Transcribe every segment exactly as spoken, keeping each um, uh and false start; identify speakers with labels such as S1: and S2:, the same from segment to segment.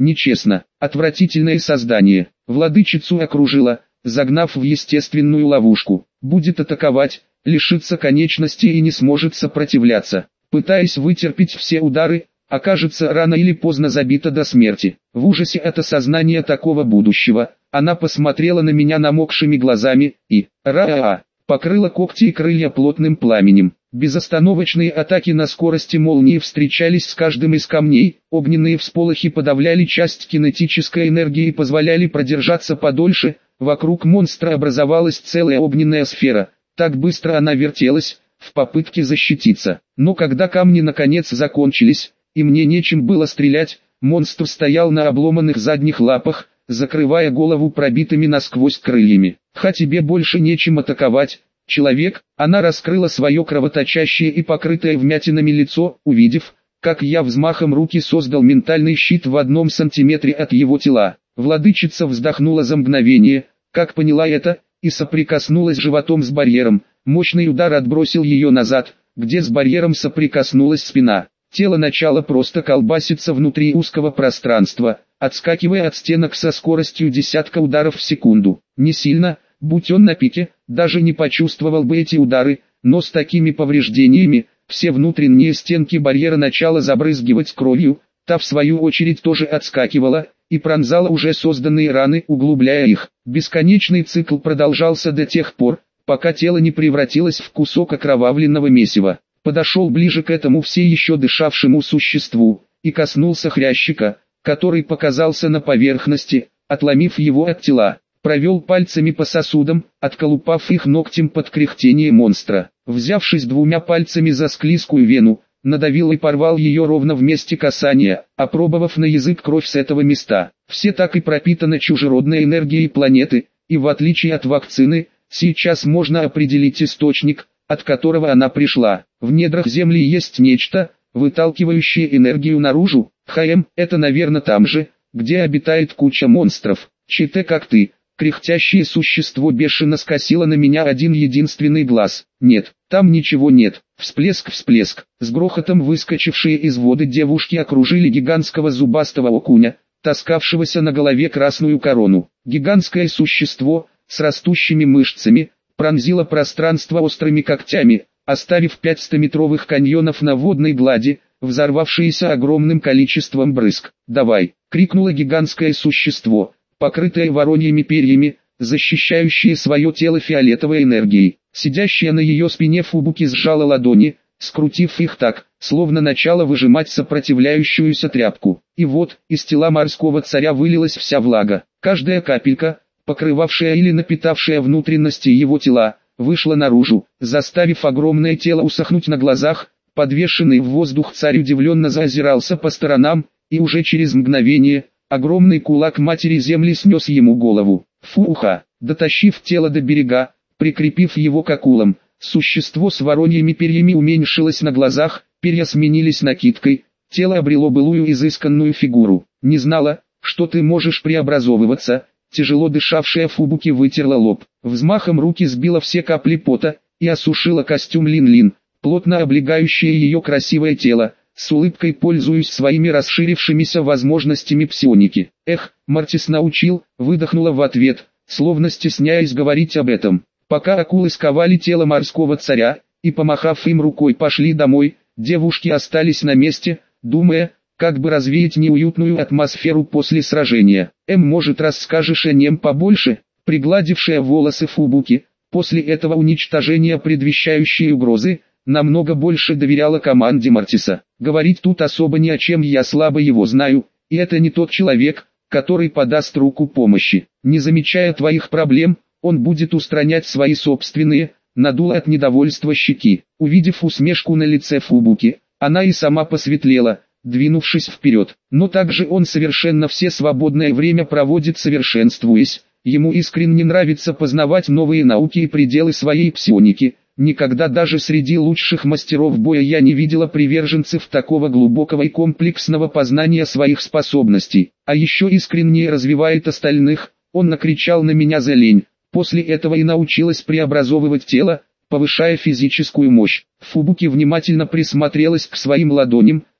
S1: Нечестно, отвратительное создание. Владычицу окружила, загнав в естественную ловушку. Будет атаковать, лишится конечностей и не сможет сопротивляться. Пытаясь вытерпеть все удары, окажется рано или поздно забита до смерти. В ужасе от осознания такого будущего, она посмотрела на меня намокшими глазами и, ра-а-а, покрыла когти и крылья плотным пламенем. Безостановочные атаки на скорости молнии встречались с каждым из камней, огненные всполохи подавляли часть кинетической энергии и позволяли продержаться подольше, вокруг монстра образовалась целая огненная сфера, так быстро она вертелась, в попытке защититься. Но когда камни наконец закончились, и мне нечем было стрелять, монстр стоял на обломанных задних лапах, закрывая голову пробитыми насквозь крыльями. «Ха, тебе больше нечем атаковать, человек!» Она раскрыла свое кровоточащее и покрытое вмятинами лицо, увидев, как я взмахом руки создал ментальный щит в одном сантиметре от его тела. Владычица вздохнула за мгновение, как поняла это, и соприкоснулась животом с барьером. Мощный удар отбросил ее назад, где с барьером соприкоснулась спина. Тело начало просто колбаситься внутри узкого пространства, отскакивая от стенок со скоростью десятка ударов в секунду. Не сильно, будь он на пике, даже не почувствовал бы эти удары, но с такими повреждениями, все внутренние стенки барьера начало забрызгивать кровью, та в свою очередь тоже отскакивала, и пронзала уже созданные раны, углубляя их. Бесконечный цикл продолжался до тех пор, пока тело не превратилось в кусок окровавленного месива. Подошел ближе к этому все еще дышавшему существу, и коснулся хрящика, который показался на поверхности, отломив его от тела. Провел пальцами по сосудам, отколупав их ногтем под кряхтение монстра. Взявшись двумя пальцами за склизкую вену, надавил и порвал ее ровно в месте касания, опробовав на язык кровь с этого места. Все так и пропитаны чужеродной энергией планеты, и в отличие от вакцины, сейчас можно определить источник, от которого она пришла. В недрах Земли есть нечто, выталкивающее энергию наружу. ХМ, это наверное там же, где обитает куча монстров. ЧТ как ты. Кряхтящее существо бешено скосило на меня один единственный глаз. Нет, там ничего нет. Всплеск-всплеск. С грохотом выскочившие из воды девушки окружили гигантского зубастого окуня, таскавшегося на голове красную корону. Гигантское существо, с растущими мышцами, пронзило пространство острыми когтями, оставив пять стометровых каньонов на водной глади, взорвавшиеся огромным количеством брызг. «Давай!» — крикнуло гигантское существо, покрытое вороньими перьями, защищающее свое тело фиолетовой энергией. Сидящая на ее спине Фубуки сжала ладони, скрутив их так, словно начала выжимать сопротивляющуюся тряпку. И вот, из тела морского царя вылилась вся влага. Каждая капелька, покрывавшая или напитавшая внутренности его тела, вышла наружу, заставив огромное тело усохнуть на глазах. Подвешенный в воздух царь удивленно заозирался по сторонам, и уже через мгновение, огромный кулак матери земли снес ему голову. Фуха! Дотащив тело до берега, прикрепив его к акулам, существо с вороньими перьями уменьшилось на глазах, перья сменились накидкой, тело обрело былую изысканную фигуру. «Не знала, что ты можешь преобразовываться», тяжело дышавшая Фубуки вытерла лоб. Взмахом руки сбила все капли пота, и осушила костюм Лин-Лин, плотно облегающее ее красивое тело, с улыбкой пользуясь своими расширившимися возможностями псионики. «Эх, Мартис научил», выдохнула в ответ, словно стесняясь говорить об этом. Пока акулы сковали тело морского царя, и помахав им рукой пошли домой, девушки остались на месте, думая, как бы развеять неуютную атмосферу после сражения. «Эм, может, расскажешь о нем побольше?» Пригладившая волосы Фубуки, после этого уничтожения, предвещающей угрозы, намного больше доверяла команде Мартиса. «Говорить тут особо ни о чем, я слабо его знаю, и это не тот человек, который подаст руку помощи. Не замечая твоих проблем, он будет устранять свои собственные», надула от недовольства щеки. Увидев усмешку на лице Фубуки, она и сама посветлела, двинувшись вперед. Но также он совершенно все свободное время проводит совершенствуясь. Ему искренне нравится познавать новые науки и пределы своей псионики. Никогда даже среди лучших мастеров боя я не видела приверженцев такого глубокого и комплексного познания своих способностей. А еще искренне развивает остальных. Он накричал на меня за лень. После этого и научилась преобразовывать тело, повышая физическую мощь. Фубуки внимательно присмотрелась к своим ладоням,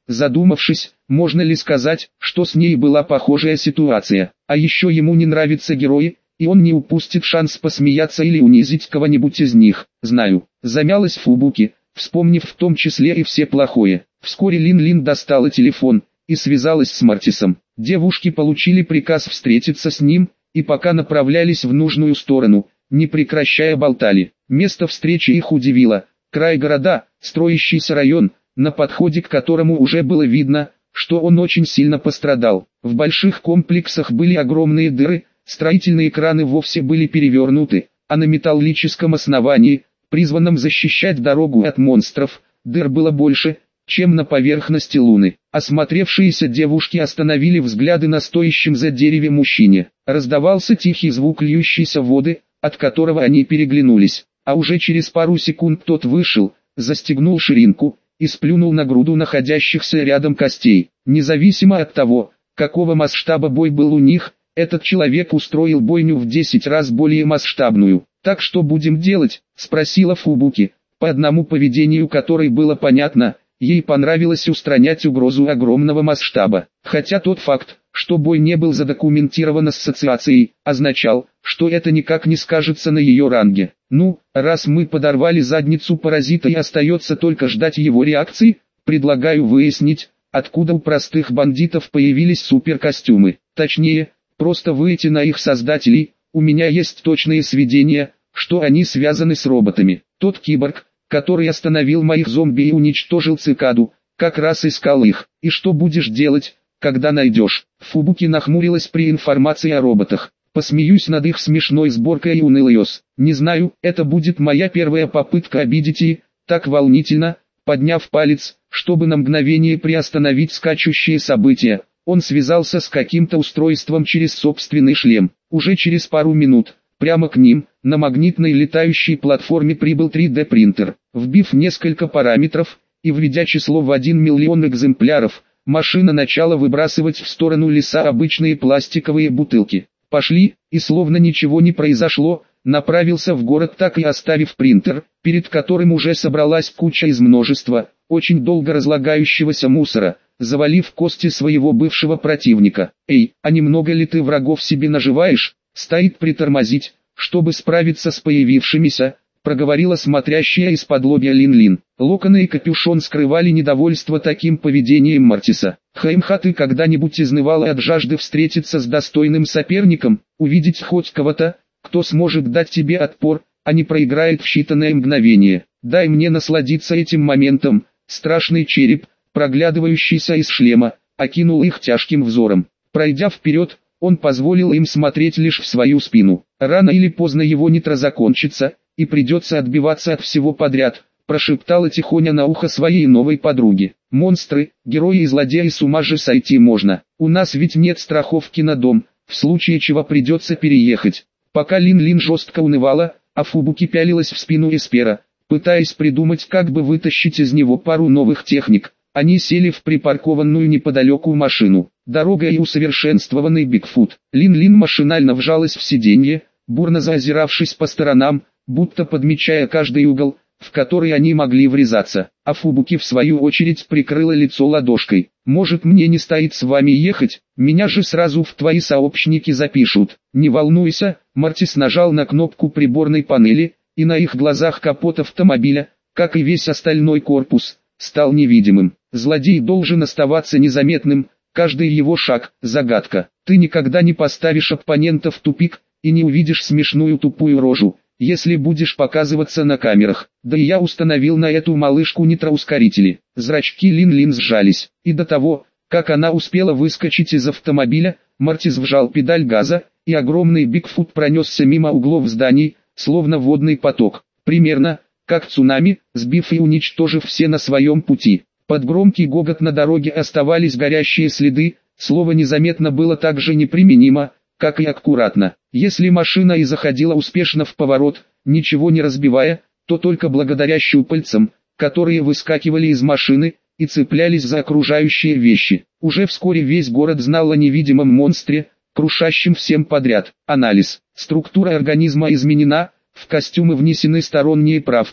S1: задумавшись, можно ли сказать, что с ней была похожая ситуация. А еще ему не нравятся герои, и он не упустит шанс посмеяться или унизить кого-нибудь из них. Знаю, замялась Фубуки, вспомнив в том числе и все плохое. Вскоре Лин-Лин достала телефон и связалась с Мартисом. Девушки получили приказ встретиться с ним, и пока направлялись в нужную сторону, не прекращая болтали. Место встречи их удивило. Край города, строящийся район, на подходе к которому уже было видно, что он очень сильно пострадал. В больших комплексах были огромные дыры, строительные краны вовсе были перевернуты, а на металлическом основании, призванном защищать дорогу от монстров, дыр было больше, чем на поверхности Луны. Осмотревшиеся девушки остановили взгляды на стоящем за дереве мужчине. Раздавался тихий звук льющейся воды, от которого они переглянулись. А уже через пару секунд тот вышел, застегнул ширинку и сплюнул на груду находящихся рядом костей. Независимо от того, какого масштаба бой был у них, этот человек устроил бойню в десять раз более масштабную. «Так что будем делать?» – спросила Фубуки, по одному поведению которой было понятно, ей понравилось устранять угрозу огромного масштаба. Хотя тот факт, что бой не был задокументирован ассоциацией, означал, что это никак не скажется на ее ранге. Ну, раз мы подорвали задницу паразита и остается только ждать его реакции, предлагаю выяснить, откуда у простых бандитов появились суперкостюмы. Точнее, просто выйти на их создателей. У меня есть точные сведения, что они связаны с роботами. Тот киборг, который остановил моих зомби и уничтожил цикаду, как раз искал их. И что будешь делать, когда найдешь? Фубуки нахмурилась при информации о роботах. Посмеюсь над их смешной сборкой и унылоёс. Не знаю, это будет моя первая попытка обидеть и, так волнительно, подняв палец, чтобы на мгновение приостановить скачущие события, он связался с каким-то устройством через собственный шлем. Уже через пару минут, прямо к ним, на магнитной летающей платформе прибыл три дэ принтер. Вбив несколько параметров и введя число в один миллион экземпляров, машина начала выбрасывать в сторону леса обычные пластиковые бутылки. «Пошли», и словно ничего не произошло, направился в город, так и оставив принтер, перед которым уже собралась куча из множества, очень долго разлагающегося мусора, завалив кости своего бывшего противника. «Эй, а немного ли ты врагов себе наживаешь?» «Стоит притормозить, чтобы справиться с появившимися», проговорила смотрящая из-под лобья Лин-Лин. Локоны и капюшон скрывали недовольство таким поведением Мартиса. «Хаймха, ты когда-нибудь изнывала от жажды встретиться с достойным соперником, увидеть хоть кого-то, кто сможет дать тебе отпор, а не проиграет в считанные мгновения? Дай мне насладиться этим моментом». Страшный череп, проглядывающийся из шлема, окинул их тяжким взором. Пройдя вперед, он позволил им смотреть лишь в свою спину. Рано или поздно его нитро закончится, и придется отбиваться от всего подряд, прошептала тихоня на ухо своей новой подруге. «Монстры, герои и злодеи, с ума же сойти можно. У нас ведь нет страховки на дом, в случае чего придется переехать». Пока Лин-Лин жестко унывала, а Фубуки пялилась в спину Эспера, пытаясь придумать, как бы вытащить из него пару новых техник, они сели в припаркованную неподалеку машину. Дорога и усовершенствованный Бигфут. Лин-Лин машинально вжалась в сиденье, бурно заозиравшись по сторонам, будто подмечая каждый угол, в который они могли врезаться. А Фубуки в свою очередь прикрыла лицо ладошкой. «Может, мне не стоит с вами ехать? Меня же сразу в твои сообщники запишут». «Не волнуйся», Мартис нажал на кнопку приборной панели, и на их глазах капот автомобиля, как и весь остальной корпус, стал невидимым. Злодей должен оставаться незаметным, каждый его шаг – загадка. Ты никогда не поставишь оппонента в тупик, и не увидишь смешную тупую рожу, если будешь показываться на камерах. Да и я установил на эту малышку нитроускорители. Зрачки Лин-Лин сжались, и до того, как она успела выскочить из автомобиля, Мартис вжал педаль газа, и огромный Бигфут пронесся мимо углов зданий, словно водный поток. Примерно, как цунами, сбив и уничтожив все на своем пути. Под громкий гогот на дороге оставались горящие следы, слово незаметно было так же неприменимо, как и аккуратно. Если машина и заходила успешно в поворот, ничего не разбивая, то только благодаря щупальцам, которые выскакивали из машины и цеплялись за окружающие вещи. Уже вскоре весь город знал о невидимом монстре, крушащем всем подряд. Анализ. Структура организма изменена, в костюмы внесены сторонние правки,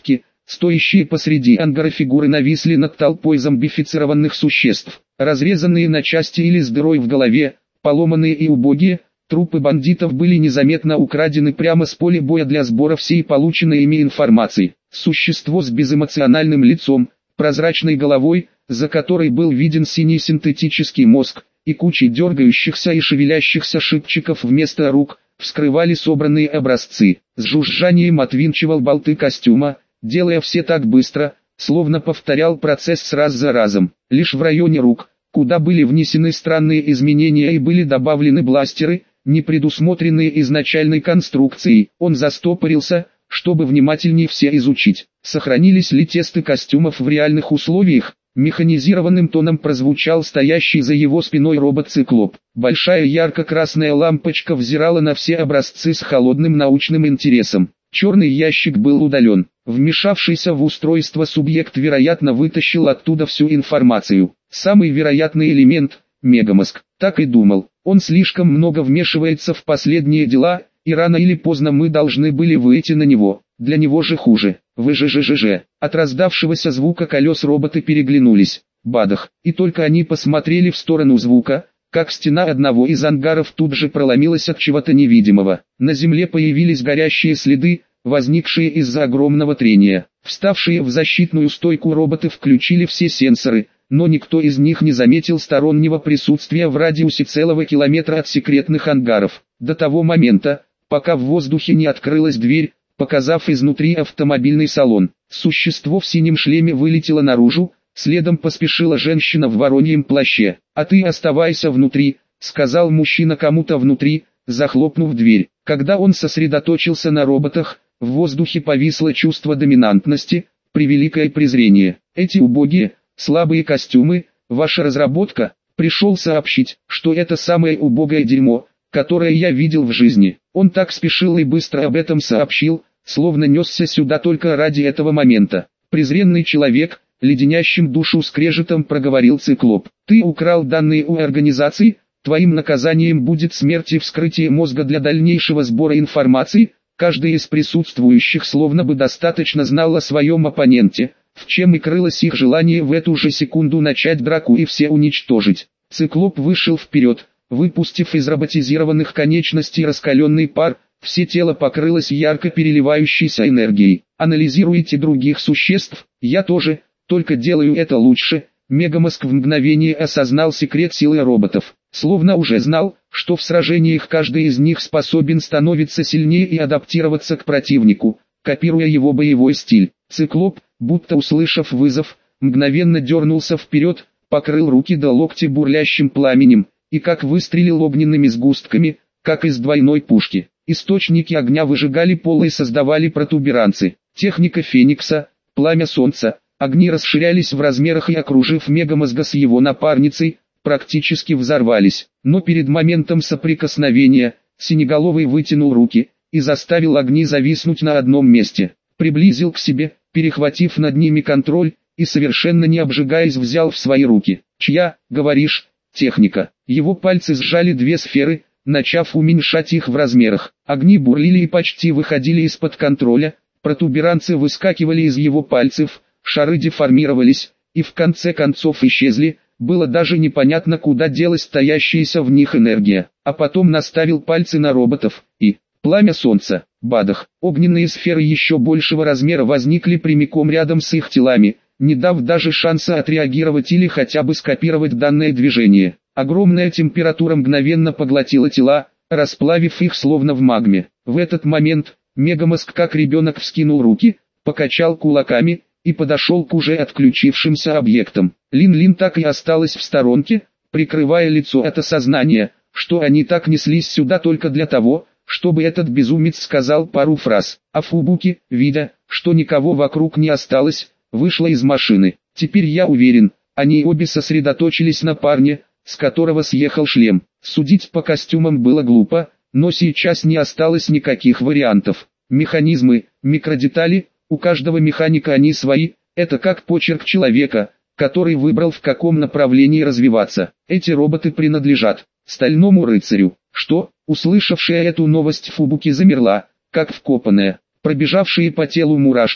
S1: Стоящие посреди ангара фигуры нависли над толпой зомбифицированных существ, разрезанные на части или с дырой в голове, поломанные и убогие. Трупы бандитов были незаметно украдены прямо с поля боя для сбора всей полученной ими информации. Существо с безэмоциональным лицом, прозрачной головой, за которой был виден синий синтетический мозг, и кучей дергающихся и шевелящихся шипчиков вместо рук, вскрывали собранные образцы. С жужжанием отвинчивал болты костюма, делая все так быстро, словно повторял процесс раз за разом. Лишь в районе рук, куда были внесены странные изменения и были добавлены бластеры, не предусмотренные изначальной конструкцией, он застопорился, чтобы внимательнее все изучить. Сохранились ли тесты костюмов в реальных условиях? Механизированным тоном прозвучал стоящий за его спиной робот-циклоп. Большая ярко-красная лампочка взирала на все образцы с холодным научным интересом. Черный ящик был удален. Вмешавшийся в устройство субъект вероятно вытащил оттуда всю информацию. Самый вероятный элемент – мегамозг. Так и думал. Он слишком много вмешивается в последние дела, и рано или поздно мы должны были выйти на него. Для него же хуже. Выжжжжж. От раздавшегося звука колес роботы переглянулись. Бадах. И только они посмотрели в сторону звука, как стена одного из ангаров тут же проломилась от чего-то невидимого. На земле появились горящие следы, возникшие из-за огромного трения. Вставшие в защитную стойку роботы включили все сенсоры, но никто из них не заметил стороннего присутствия в радиусе целого километра от секретных ангаров. До того момента, пока в воздухе не открылась дверь, показав изнутри автомобильный салон. Существо в синем шлеме вылетело наружу, следом поспешила женщина в вороньем плаще. «А ты оставайся внутри», — сказал мужчина кому-то внутри, захлопнув дверь. Когда он сосредоточился на роботах, в воздухе повисло чувство доминантности, превеликое презрение. «Эти убогие, слабые костюмы, ваша разработка?» Пришел сообщить, что это самое убогое дерьмо, которое я видел в жизни. Он так спешил и быстро об этом сообщил, словно несся сюда только ради этого момента. Презренный человек, леденящим душу скрежетом проговорил циклоп. «Ты украл данные у организации, твоим наказанием будет смерть и вскрытие мозга для дальнейшего сбора информации». Каждый из присутствующих словно бы достаточно знал о своем оппоненте, в чем и крылось их желание в эту же секунду начать драку и все уничтожить. Циклоп вышел вперед, выпустив из роботизированных конечностей раскаленный пар, все тело покрылось ярко переливающейся энергией. Анализируете других существ? Я тоже, только делаю это лучше. Мегамозг в мгновение осознал секрет силы роботов. Словно уже знал, что в сражениях каждый из них способен становиться сильнее и адаптироваться к противнику, копируя его боевой стиль. Циклоп, будто услышав вызов, мгновенно дернулся вперед, покрыл руки до локтя бурлящим пламенем, и как выстрелил огненными сгустками, как из двойной пушки. Источники огня выжигали пол и создавали протуберанцы. Техника Феникса, пламя солнца. Огни расширялись в размерах и, окружив мегамозга с его напарницей, практически взорвались. Но перед моментом соприкосновения, Синеголовый вытянул руки и заставил огни зависнуть на одном месте. Приблизил к себе, перехватив над ними контроль, и совершенно не обжигаясь взял в свои руки. «Чья, говоришь, техника?» Его пальцы сжали две сферы, начав уменьшать их в размерах. Огни бурлили и почти выходили из-под контроля, протуберанцы выскакивали из его пальцев, шары деформировались, и в конце концов исчезли. Было даже непонятно, куда делась стоящаяся в них энергия. А потом наставил пальцы на роботов, и пламя солнца, бадах, огненные сферы еще большего размера возникли прямиком рядом с их телами, не дав даже шанса отреагировать или хотя бы скопировать данное движение. Огромная температура мгновенно поглотила тела, расплавив их словно в магме. В этот момент мегамозг как ребенок вскинул руки, покачал кулаками и подошел к уже отключившимся объектам. Лин-Лин так и осталась в сторонке, прикрывая лицо от осознания, что они так неслись сюда только для того, чтобы этот безумец сказал пару фраз. А Фубуки, видя, что никого вокруг не осталось, вышла из машины. Теперь я уверен, они обе сосредоточились на парне, с которого съехал шлем. Судить по костюмам было глупо, но сейчас не осталось никаких вариантов. Механизмы, микродетали, у каждого механика они свои, это как почерк человека, который выбрал в каком направлении развиваться. Эти роботы принадлежат Стальному рыцарю. Что, услышавшая эту новость Фубуки замерла, как вкопанная. Пробежавшие по телу мурашки,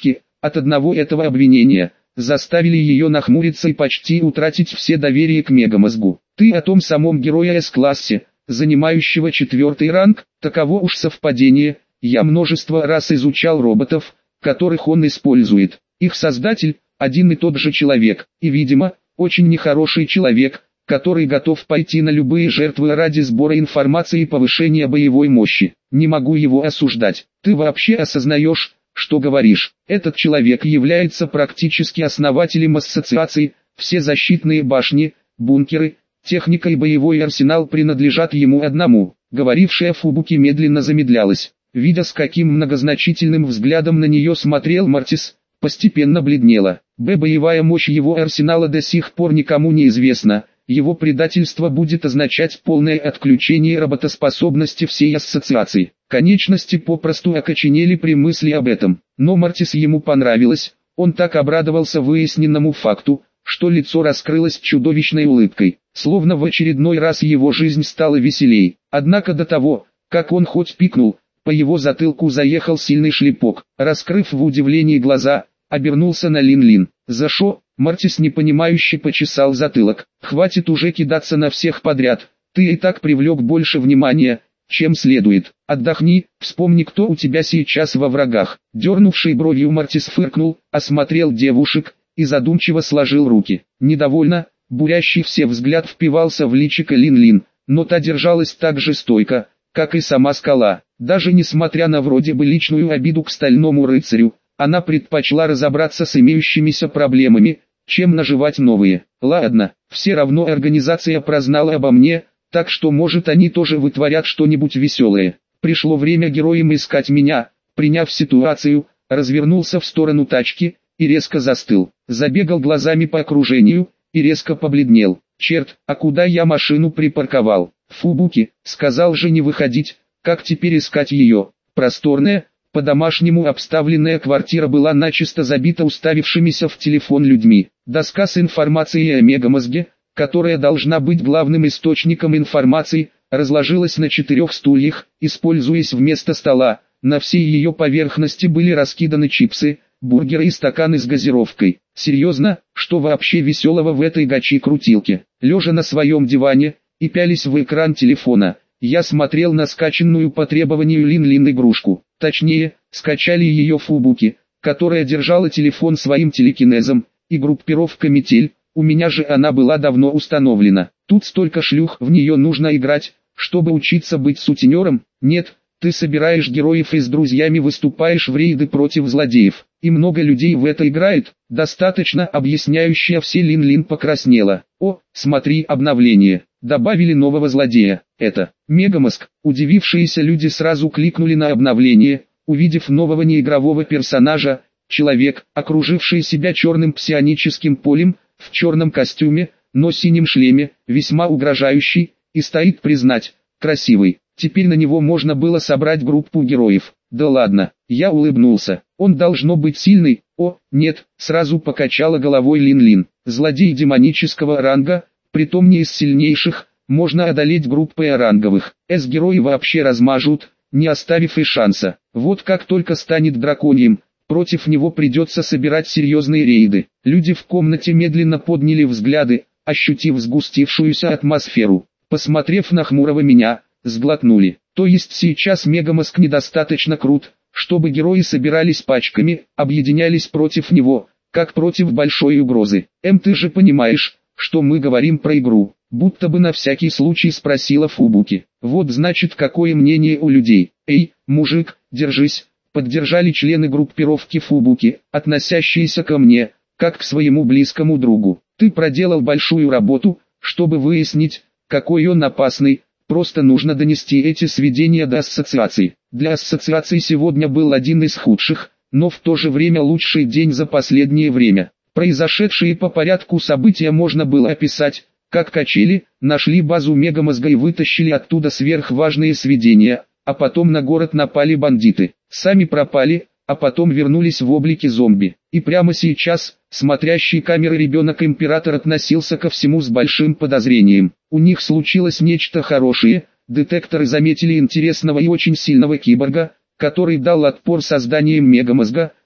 S1: от одного этого обвинения, заставили ее нахмуриться и почти утратить все доверие к мегамозгу. Ты о том самом герое С-классе, занимающего четвертый ранг, таково уж совпадение, я множество раз изучал роботов, которых он использует. Их создатель – один и тот же человек, и, видимо, очень нехороший человек, который готов пойти на любые жертвы ради сбора информации и повышения боевой мощи. Не могу его осуждать. Ты вообще осознаешь, что говоришь? Этот человек является практически основателем ассоциации, все защитные башни, бункеры, техника и боевой арсенал принадлежат ему одному. Говорившая Фубуки медленно замедлялась. Видя, с каким многозначительным взглядом на нее смотрел Мортис, постепенно бледнела. Б. Боевая мощь его арсенала до сих пор никому не известна. Его предательство будет означать полное отключение работоспособности всей ассоциации. Конечности попросту окоченели при мысли об этом. Но Мортис ему понравилось, он так обрадовался выясненному факту, что лицо раскрылось чудовищной улыбкой, словно в очередной раз его жизнь стала веселей. Однако до того, как он хоть пикнул, по его затылку заехал сильный шлепок. Раскрыв в удивлении глаза, обернулся на Лин-Лин. «За шо?» Мортис непонимающе почесал затылок. «Хватит уже кидаться на всех подряд, ты и так привлек больше внимания, чем следует. Отдохни, вспомни, кто у тебя сейчас во врагах». Дернувший бровью Мортис фыркнул, осмотрел девушек и задумчиво сложил руки. Недовольно, бурящий все взгляд впивался в личико Лин-Лин, но та держалась так же стойко, как и сама скала. Даже несмотря на вроде бы личную обиду к стальному рыцарю, она предпочла разобраться с имеющимися проблемами, чем наживать новые. Ладно, все равно организация прознала обо мне, так что может они тоже вытворят что-нибудь веселое. Пришло время героям искать меня. Приняв ситуацию, развернулся в сторону тачки и резко застыл. Забегал глазами по окружению и резко побледнел. Черт, а куда я машину припарковал? Фубуки, сказал же не выходить, как теперь искать ее? Просторная, по-домашнему обставленная квартира была начисто забита уставившимися в телефон людьми. Доска с информацией о мегамозге, которая должна быть главным источником информации, разложилась на четырех стульях, используясь вместо стола. На всей ее поверхности были раскиданы чипсы, бургеры и стаканы с газировкой. Серьезно, что вообще веселого в этой гачи-крутилке? Лежа на своем диване и пялись в экран телефона, я смотрел на скачанную по требованию Лин-Лин игрушку. Точнее, скачали ее Фубуки, которая держала телефон своим телекинезом, и группировка «Метель», у меня же она была давно установлена. Тут столько шлюх, в нее нужно играть, чтобы учиться быть сутенером. Нет, ты собираешь героев и с друзьями выступаешь в рейды против злодеев. И много людей в это играет. Достаточно объясняющая все Лин-Лин покраснела. О, смотри, обновление. Добавили нового злодея. Это Мегамозг. Удивившиеся люди сразу кликнули на обновление, увидев нового неигрового персонажа. Человек, окруживший себя черным псионическим полем, в черном костюме, но синем шлеме, весьма угрожающий, и стоит признать, красивый. Теперь на него можно было собрать группу героев. Да ладно, я улыбнулся. Он должно быть сильный. О, нет, сразу покачала головой Лин-Лин. Злодей демонического ранга, притом не из сильнейших, можно одолеть группой ранговых. С-герои вообще размажут, не оставив и шанса. Вот как только станет драконьим, против него придется собирать серьезные рейды. Люди в комнате медленно подняли взгляды, ощутив сгустившуюся атмосферу. Посмотрев на хмурого меня, сглотнули. То есть сейчас Мегамозг недостаточно крут, чтобы герои собирались пачками, объединялись против него, как против большой угрозы. Эм, ты же понимаешь, что мы говорим про игру, будто бы на всякий случай спросила Фубуки. Вот значит какое мнение у людей. Эй, мужик, держись, поддержали члены группировки Фубуки, относящиеся ко мне, как к своему близкому другу. Ты проделал большую работу, чтобы выяснить, какой он опасный. Просто нужно донести эти сведения до ассоциации. Для ассоциации сегодня был один из худших, но в то же время лучший день за последнее время. Произошедшие по порядку события можно было описать, как качели, нашли базу Мегамозга и вытащили оттуда сверхважные сведения, а потом на город напали бандиты. Сами пропали, а потом вернулись в облике зомби. И прямо сейчас, смотрящий камеры ребенок император относился ко всему с большим подозрением. У них случилось нечто хорошее, детекторы заметили интересного и очень сильного киборга, который дал отпор созданием Мегамозга,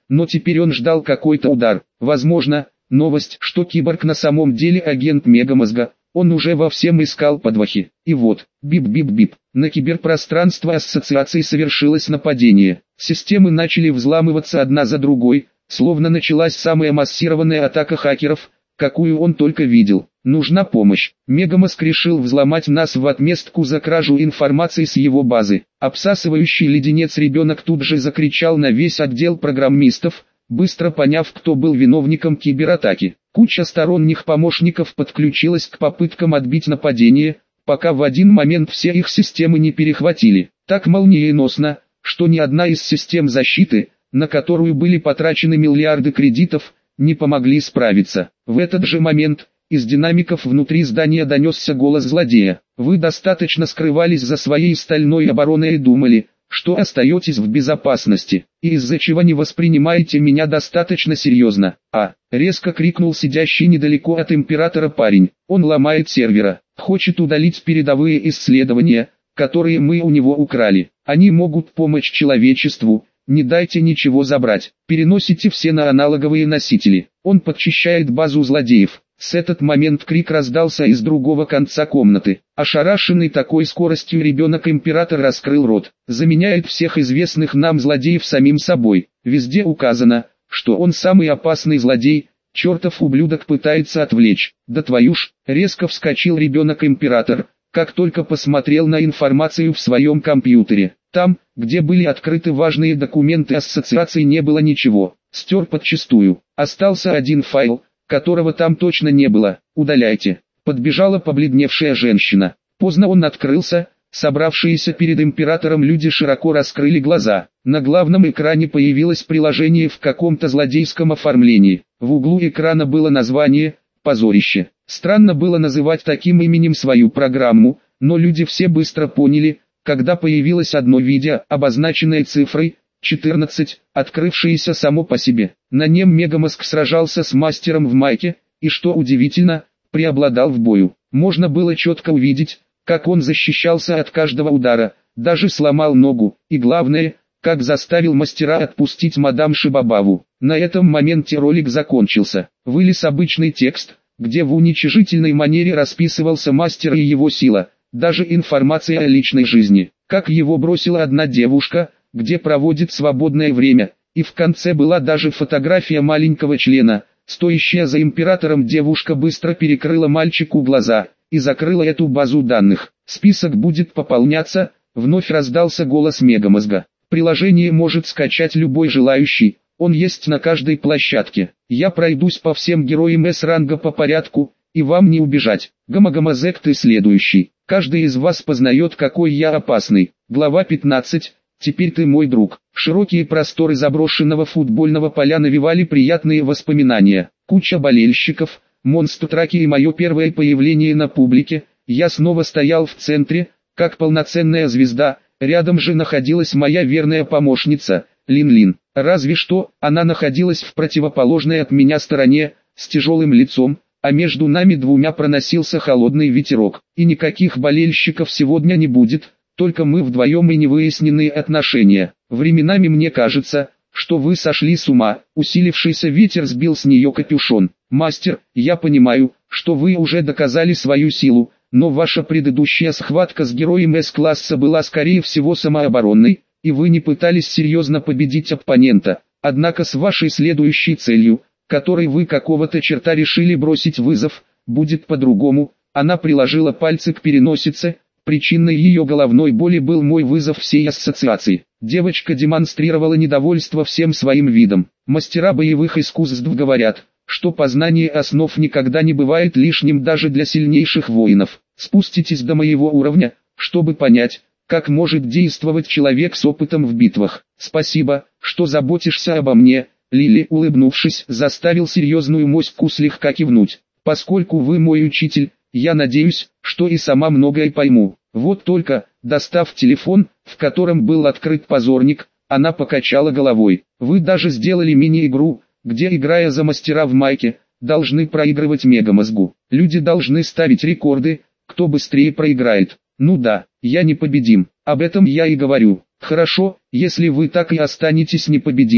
S1: но теперь он ждал какой-то удар. Возможно, новость, что киборг на самом деле агент Мегамозга. Он уже во всем искал подвохи. И вот, бип-бип-бип, на киберпространство ассоциации совершилось нападение. Системы начали взламываться одна за другой, словно началась самая массированная атака хакеров, какую он только видел. Нужна помощь. Мегамозг решил взломать нас в отместку за кражу информации с его базы. Обсасывающий леденец ребенок тут же закричал на весь отдел программистов, быстро поняв, кто был виновником кибератаки. Куча сторонних помощников подключилась к попыткам отбить нападение, пока в один момент все их системы не перехватили. Так молниеносно, что ни одна из систем защиты, на которую были потрачены миллиарды кредитов, не помогли справиться. В этот же момент из динамиков внутри здания донесся голос злодея. Вы достаточно скрывались за своей стальной обороной и думали, что остаетесь в безопасности, и из-за чего не воспринимаете меня достаточно серьезно. А, резко крикнул сидящий недалеко от императора парень. Он ломает сервера, хочет удалить передовые исследования, которые мы у него украли. Они могут помочь человечеству. Не дайте ничего забрать. Переносите все на аналоговые носители. Он подчищает базу злодеев. С этот момент крик раздался из другого конца комнаты. Ошарашенный такой скоростью ребенок император раскрыл рот. Заменяет всех известных нам злодеев самим собой. Везде указано, что он самый опасный злодей. Чертов ублюдок пытается отвлечь. Да твою ж, резко вскочил ребенок император, как только посмотрел на информацию в своем компьютере. Там, где были открыты важные документы ассоциации, не было ничего. Стер подчистую. Остался один файл, которого там точно не было. Удаляйте. Подбежала побледневшая женщина. Поздно он открылся. Собравшиеся перед императором люди широко раскрыли глаза. На главном экране появилось приложение в каком-то злодейском оформлении. В углу экрана было название «Позорище». Странно было называть таким именем свою программу, но люди все быстро поняли, когда появилось одно видео, обозначенное цифрой четырнадцать, открывшееся само по себе. На нем Мегамозг сражался с мастером в майке, и, что удивительно, преобладал в бою. Можно было четко увидеть, как он защищался от каждого удара, даже сломал ногу, и главное, как заставил мастера отпустить мадам Шибабаву. На этом моменте ролик закончился. Вылез обычный текст, где в уничижительной манере расписывался мастер и его сила. Даже информация о личной жизни, как его бросила одна девушка, где проводит свободное время, и в конце была даже фотография маленького члена. Стоящая за императором девушка быстро перекрыла мальчику глаза и закрыла эту базу данных. Список будет пополняться, вновь раздался голос Мегамозга. Приложение может скачать любой желающий, он есть на каждой площадке. Я пройдусь по всем героям С-ранга по порядку, и вам не убежать. Гамагамазек, ты следующий. Каждый из вас познает, какой я опасный. Глава пятнадцать. Теперь ты мой друг. Широкие просторы заброшенного футбольного поля навевали приятные воспоминания. Куча болельщиков, монстр-траки и мое первое появление на публике. Я снова стоял в центре, как полноценная звезда. Рядом же находилась моя верная помощница, Лин-Лин. Разве что, она находилась в противоположной от меня стороне, с тяжелым лицом, а между нами двумя проносился холодный ветерок. И никаких болельщиков сегодня не будет, только мы вдвоем и невыясненные отношения. Временами мне кажется, что вы сошли с ума. Усилившийся ветер сбил с нее капюшон. Мастер, я понимаю, что вы уже доказали свою силу, но ваша предыдущая схватка с героем С-класса была скорее всего самооборонной, и вы не пытались серьезно победить оппонента. Однако с вашей следующей целью, которой вы какого-то черта решили бросить вызов, будет по-другому. Она приложила пальцы к переносице. Причиной ее головной боли был мой вызов всей ассоциации. Девочка демонстрировала недовольство всем своим видом. Мастера боевых искусств говорят, что познание основ никогда не бывает лишним даже для сильнейших воинов. Спуститесь до моего уровня, чтобы понять, как может действовать человек с опытом в битвах. Спасибо, что заботишься обо мне. Лили, улыбнувшись, заставил серьезную моську слегка кивнуть. Поскольку вы мой учитель, я надеюсь, что и сама многое пойму. Вот только, достав телефон, в котором был открыт позорник, она покачала головой. Вы даже сделали мини-игру, где, играя за мастера в майке, должны проигрывать Мегамозгу. Люди должны ставить рекорды, кто быстрее проиграет. Ну да, я непобедим, об этом я и говорю. Хорошо, если вы так и останетесь непобедимым,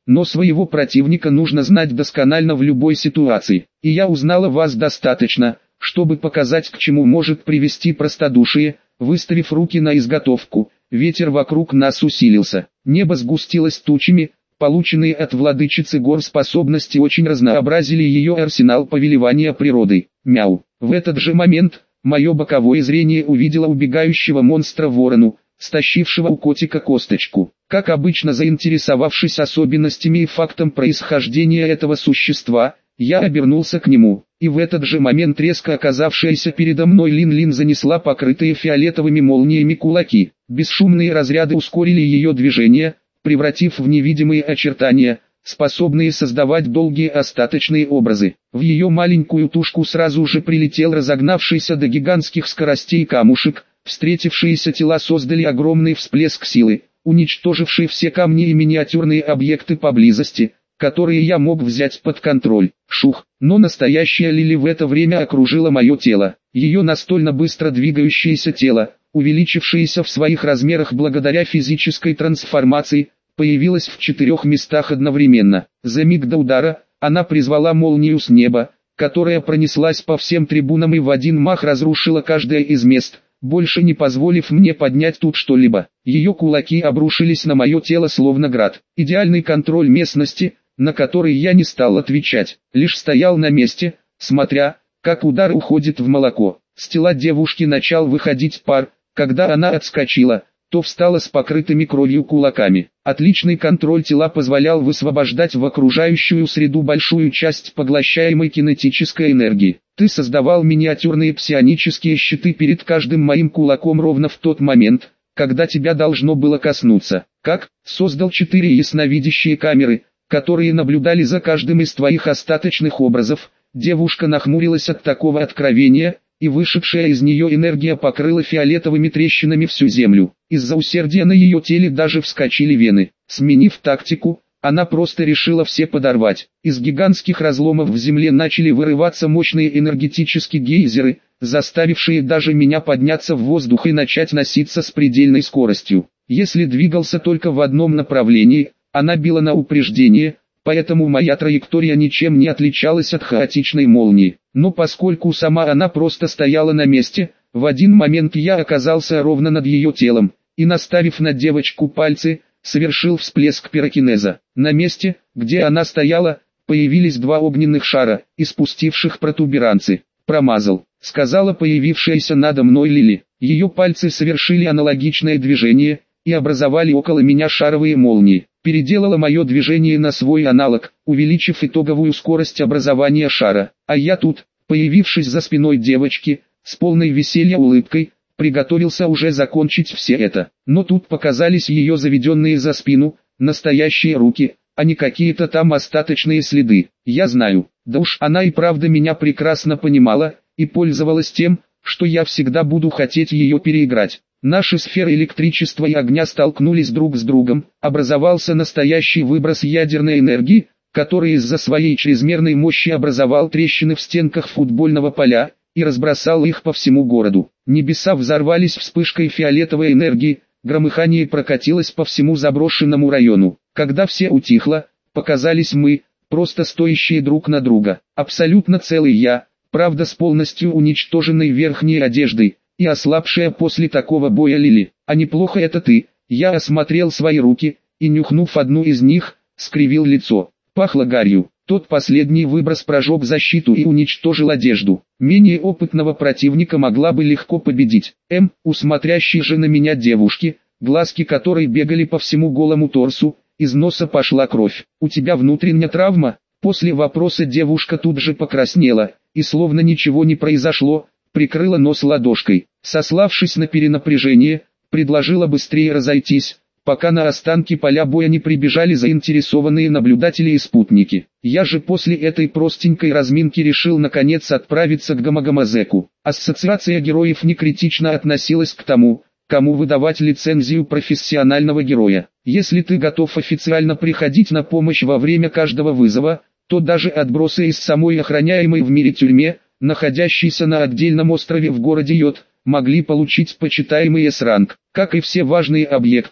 S1: но своего противника нужно знать досконально в любой ситуации. И я узнала вас достаточно, чтобы показать, к чему может привести простодушие. Выставив руки на изготовку, ветер вокруг нас усилился. Небо сгустилось тучами, полученные от владычицы гор способности очень разнообразили ее арсенал повелевания природой. Мяу. В этот же момент, мое боковое зрение увидело убегающего монстра ворону, стащившего у котика косточку. Как обычно, заинтересовавшись особенностями и фактом происхождения этого существа, я обернулся к нему, и в этот же момент резко оказавшаяся передо мной Лин-Лин занесла покрытые фиолетовыми молниями кулаки. Бесшумные разряды ускорили ее движение, превратив в невидимые очертания, способные создавать долгие остаточные образы. В ее маленькую тушку сразу же прилетел разогнавшийся до гигантских скоростей камушек. Встретившиеся тела создали огромный всплеск силы, уничтоживший все камни и миниатюрные объекты поблизости, которые я мог взять под контроль. Шух, но настоящая Лили в это время окружила мое тело. Ее настолько быстро двигающееся тело, увеличившееся в своих размерах благодаря физической трансформации, появилось в четырех местах одновременно. За миг до удара, она призвала молнию с неба, которая пронеслась по всем трибунам и в один мах разрушила каждое из мест, больше не позволив мне поднять тут что-либо. Ее кулаки обрушились на мое тело словно град. Идеальный контроль местности, на который я не стал отвечать, лишь стоял на месте, смотря, как удар уходит в молоко. С тела девушки начал выходить пар, когда она отскочила, то встала с покрытыми кровью кулаками. Отличный контроль тела позволял высвобождать в окружающую среду большую часть поглощаемой кинетической энергии. Ты создавал миниатюрные псионические щиты перед каждым моим кулаком ровно в тот момент, когда тебя должно было коснуться. Как? Создал четыре ясновидящие камеры, которые наблюдали за каждым из твоих остаточных образов. Девушка нахмурилась от такого откровения, и вышедшая из нее энергия покрыла фиолетовыми трещинами всю землю. Из-за усердия на ее теле даже вскочили вены. Сменив тактику, она просто решила все подорвать. Из гигантских разломов в земле начали вырываться мощные энергетические гейзеры, заставившие даже меня подняться в воздух и начать носиться с предельной скоростью. Если двигался только в одном направлении, она била на упреждение, поэтому моя траектория ничем не отличалась от хаотичной молнии. Но поскольку сама она просто стояла на месте, в один момент я оказался ровно над ее телом, и наставив на девочку пальцы, совершил всплеск пирокинеза. На месте, где она стояла, появились два огненных шара, испустивших протуберанцы. «Промазал», — сказала появившаяся надо мной Лили. Ее пальцы совершили аналогичное движение, и образовали около меня шаровые молнии. Переделала мое движение на свой аналог, увеличив итоговую скорость образования шара. А я тут, появившись за спиной девочки, с полной веселья улыбкой, приготовился уже закончить все это. Но тут показались ее заведенные за спину, настоящие руки, а не какие-то там остаточные следы. Я знаю, да уж она и правда меня прекрасно понимала, и пользовалась тем, что я всегда буду хотеть ее переиграть. Наши сферы электричества и огня столкнулись друг с другом, образовался настоящий выброс ядерной энергии, который из-за своей чрезмерной мощи образовал трещины в стенках футбольного поля, и разбросал их по всему городу. Небеса взорвались вспышкой фиолетовой энергии, громыхание прокатилось по всему заброшенному району. Когда все утихло, показались мы, просто стоящие друг на друга. Абсолютно целый я, правда с полностью уничтоженной верхней одеждой, и ослабшая после такого боя Лили. А неплохо это ты. Я осмотрел свои руки, и нюхнув одну из них, скривил лицо. Пахло гарью. Тот последний выброс прожег защиту и уничтожил одежду. Менее опытного противника могла бы легко победить. М, у смотрящей же на меня девушки, глазки которой бегали по всему голому торсу, из носа пошла кровь. У тебя внутренняя травма? После вопроса девушка тут же покраснела, и словно ничего не произошло, прикрыла нос ладошкой. Сославшись на перенапряжение, предложила быстрее разойтись, пока на останки поля боя не прибежали заинтересованные наблюдатели и спутники. Я же после этой простенькой разминки решил наконец отправиться к Гамагамазеку. Ассоциация героев не критично относилась к тому, кому выдавать лицензию профессионального героя. Если ты готов официально приходить на помощь во время каждого вызова, то даже отбросы из самой охраняемой в мире тюрьме, находящейся на отдельном острове в городе Йод, могли получить почитаемый эс-ранг. Как и все важные объекты,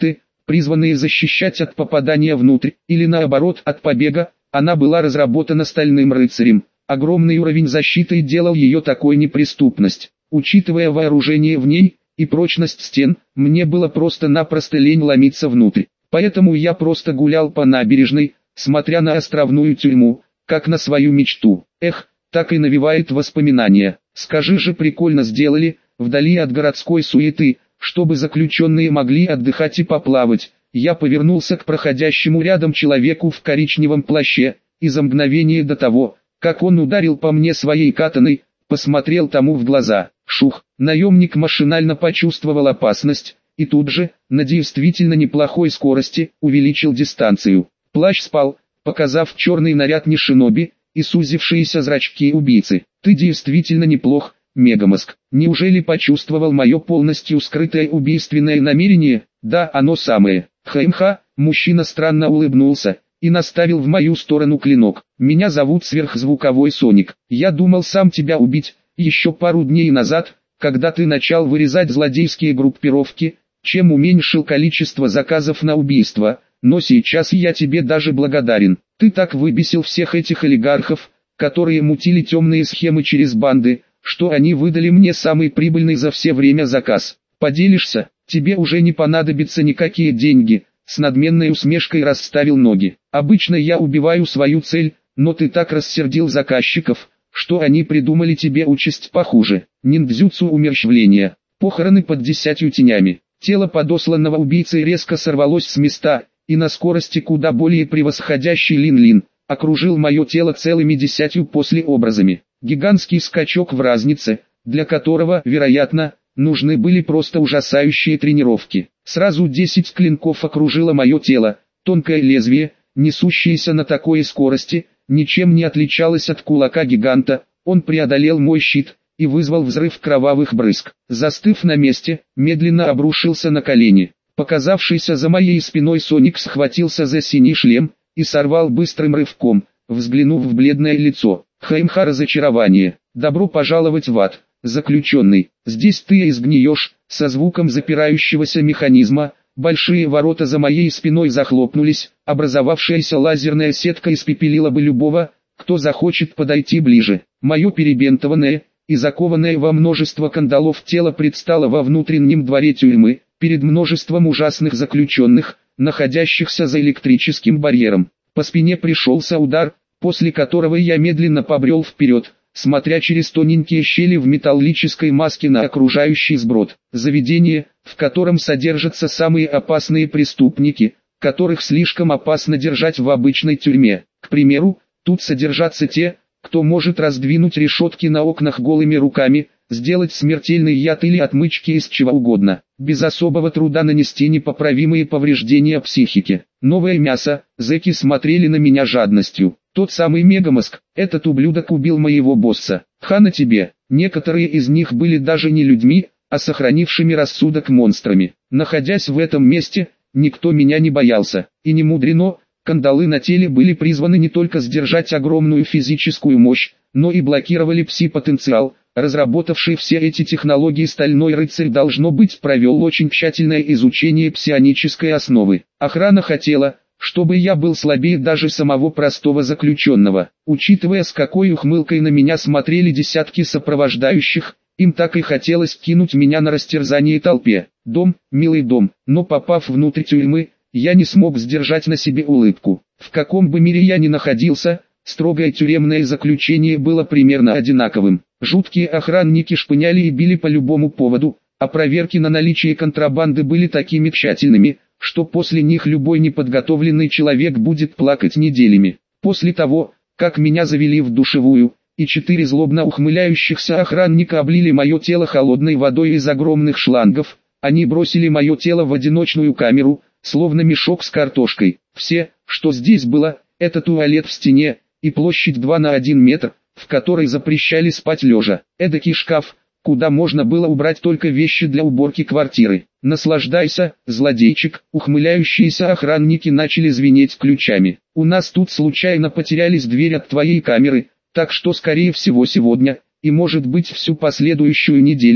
S1: призванные защищать от попадания внутрь, или наоборот от побега. Она была разработана Стальным Рыцарем. Огромный уровень защиты делал ее такой неприступность. Учитывая вооружение в ней и прочность стен, мне было просто-напросто лень ломиться внутрь. Поэтому я просто гулял по набережной, смотря на островную тюрьму, как на свою мечту. Эх, так и навевает воспоминания. Скажи же, прикольно сделали, вдали от городской суеты, чтобы заключенные могли отдыхать и поплавать. Я повернулся к проходящему рядом человеку в коричневом плаще, и за мгновение до того, как он ударил по мне своей катаной, посмотрел тому в глаза. Шух, наемник машинально почувствовал опасность, и тут же, на действительно неплохой скорости, увеличил дистанцию. Плащ спал, показав черный наряд не шиноби, и сузившиеся зрачки убийцы. Ты действительно неплох, Мегамозг. Неужели почувствовал мое полностью скрытое убийственное намерение? Да, оно самое. Хаймха, мужчина странно улыбнулся и наставил в мою сторону клинок. Меня зовут Сверхзвуковой Соник. Я думал сам тебя убить, еще пару дней назад, когда ты начал вырезать злодейские группировки, чем уменьшил количество заказов на убийство, но сейчас я тебе даже благодарен. Ты так выбесил всех этих олигархов, которые мутили темные схемы через банды, что они выдали мне самый прибыльный за все время заказ. Поделишься? Тебе уже не понадобятся никакие деньги. С надменной усмешкой расставил ноги. Обычно я убиваю свою цель, но ты так рассердил заказчиков, что они придумали тебе участь похуже. Ниндзюцу умерщвления. Похороны под десятью тенями. Тело подосланного убийцы резко сорвалось с места, и на скорости куда более превосходящий Лин-Лин, окружил мое тело целыми десятью послеобразами. Гигантский скачок в разнице, для которого, вероятно, нужны были просто ужасающие тренировки. Сразу десять клинков окружило мое тело, тонкое лезвие, несущееся на такой скорости, ничем не отличалось от кулака гиганта. Он преодолел мой щит и вызвал взрыв кровавых брызг. Застыв на месте, медленно обрушился на колени. Показавшийся за моей спиной Соник схватился за синий шлем и сорвал быстрым рывком, взглянув в бледное лицо. Хаймха, разочарование. Добро пожаловать в ад, заключенный. Здесь ты изгниешь. Со звуком запирающегося механизма, большие ворота за моей спиной захлопнулись, образовавшаяся лазерная сетка испепелила бы любого, кто захочет подойти ближе. Мое перебинтованное и закованное во множество кандалов тело предстало во внутреннем дворе тюрьмы, перед множеством ужасных заключенных, находящихся за электрическим барьером. По спине пришелся удар, после которого я медленно побрел вперед, смотря через тоненькие щели в металлической маске на окружающий сброд. Заведение, в котором содержатся самые опасные преступники, которых слишком опасно держать в обычной тюрьме. К примеру, тут содержатся те, кто может раздвинуть решетки на окнах голыми руками, сделать смертельный яд или отмычки из чего угодно, без особого труда нанести непоправимые повреждения психике. Новое мясо, зэки смотрели на меня жадностью. Тот самый Мегамозг, этот ублюдок убил моего босса. Хана тебе. Некоторые из них были даже не людьми, а сохранившими рассудок монстрами. Находясь в этом месте, никто меня не боялся. И не мудрено, кандалы на теле были призваны не только сдержать огромную физическую мощь, но и блокировали пси-потенциал. Разработавший все эти технологии Стальной Рыцарь должно быть провел очень тщательное изучение псионической основы. Охрана хотела, чтобы я был слабее даже самого простого заключенного. Учитывая, с какой ухмылкой на меня смотрели десятки сопровождающих, им так и хотелось кинуть меня на растерзание толпе. Дом, милый дом, но попав внутрь тюрьмы, я не смог сдержать на себе улыбку. В каком бы мире я ни находился, строгое тюремное заключение было примерно одинаковым. Жуткие охранники шпыняли и били по любому поводу, а проверки на наличие контрабанды были такими тщательными, что после них любой неподготовленный человек будет плакать неделями. После того, как меня завели в душевую, и четыре злобно ухмыляющихся охранника облили мое тело холодной водой из огромных шлангов, они бросили мое тело в одиночную камеру, словно мешок с картошкой. Все, что здесь было, это туалет в стене, и площадь два на один метр, в которой запрещали спать лежа. Эдакий шкаф, куда можно было убрать только вещи для уборки квартиры. Наслаждайся, злодейчик. Ухмыляющиеся охранники начали звенеть ключами. У нас тут случайно потерялись двери от твоей камеры, так что скорее всего сегодня, и может быть всю последующую неделю,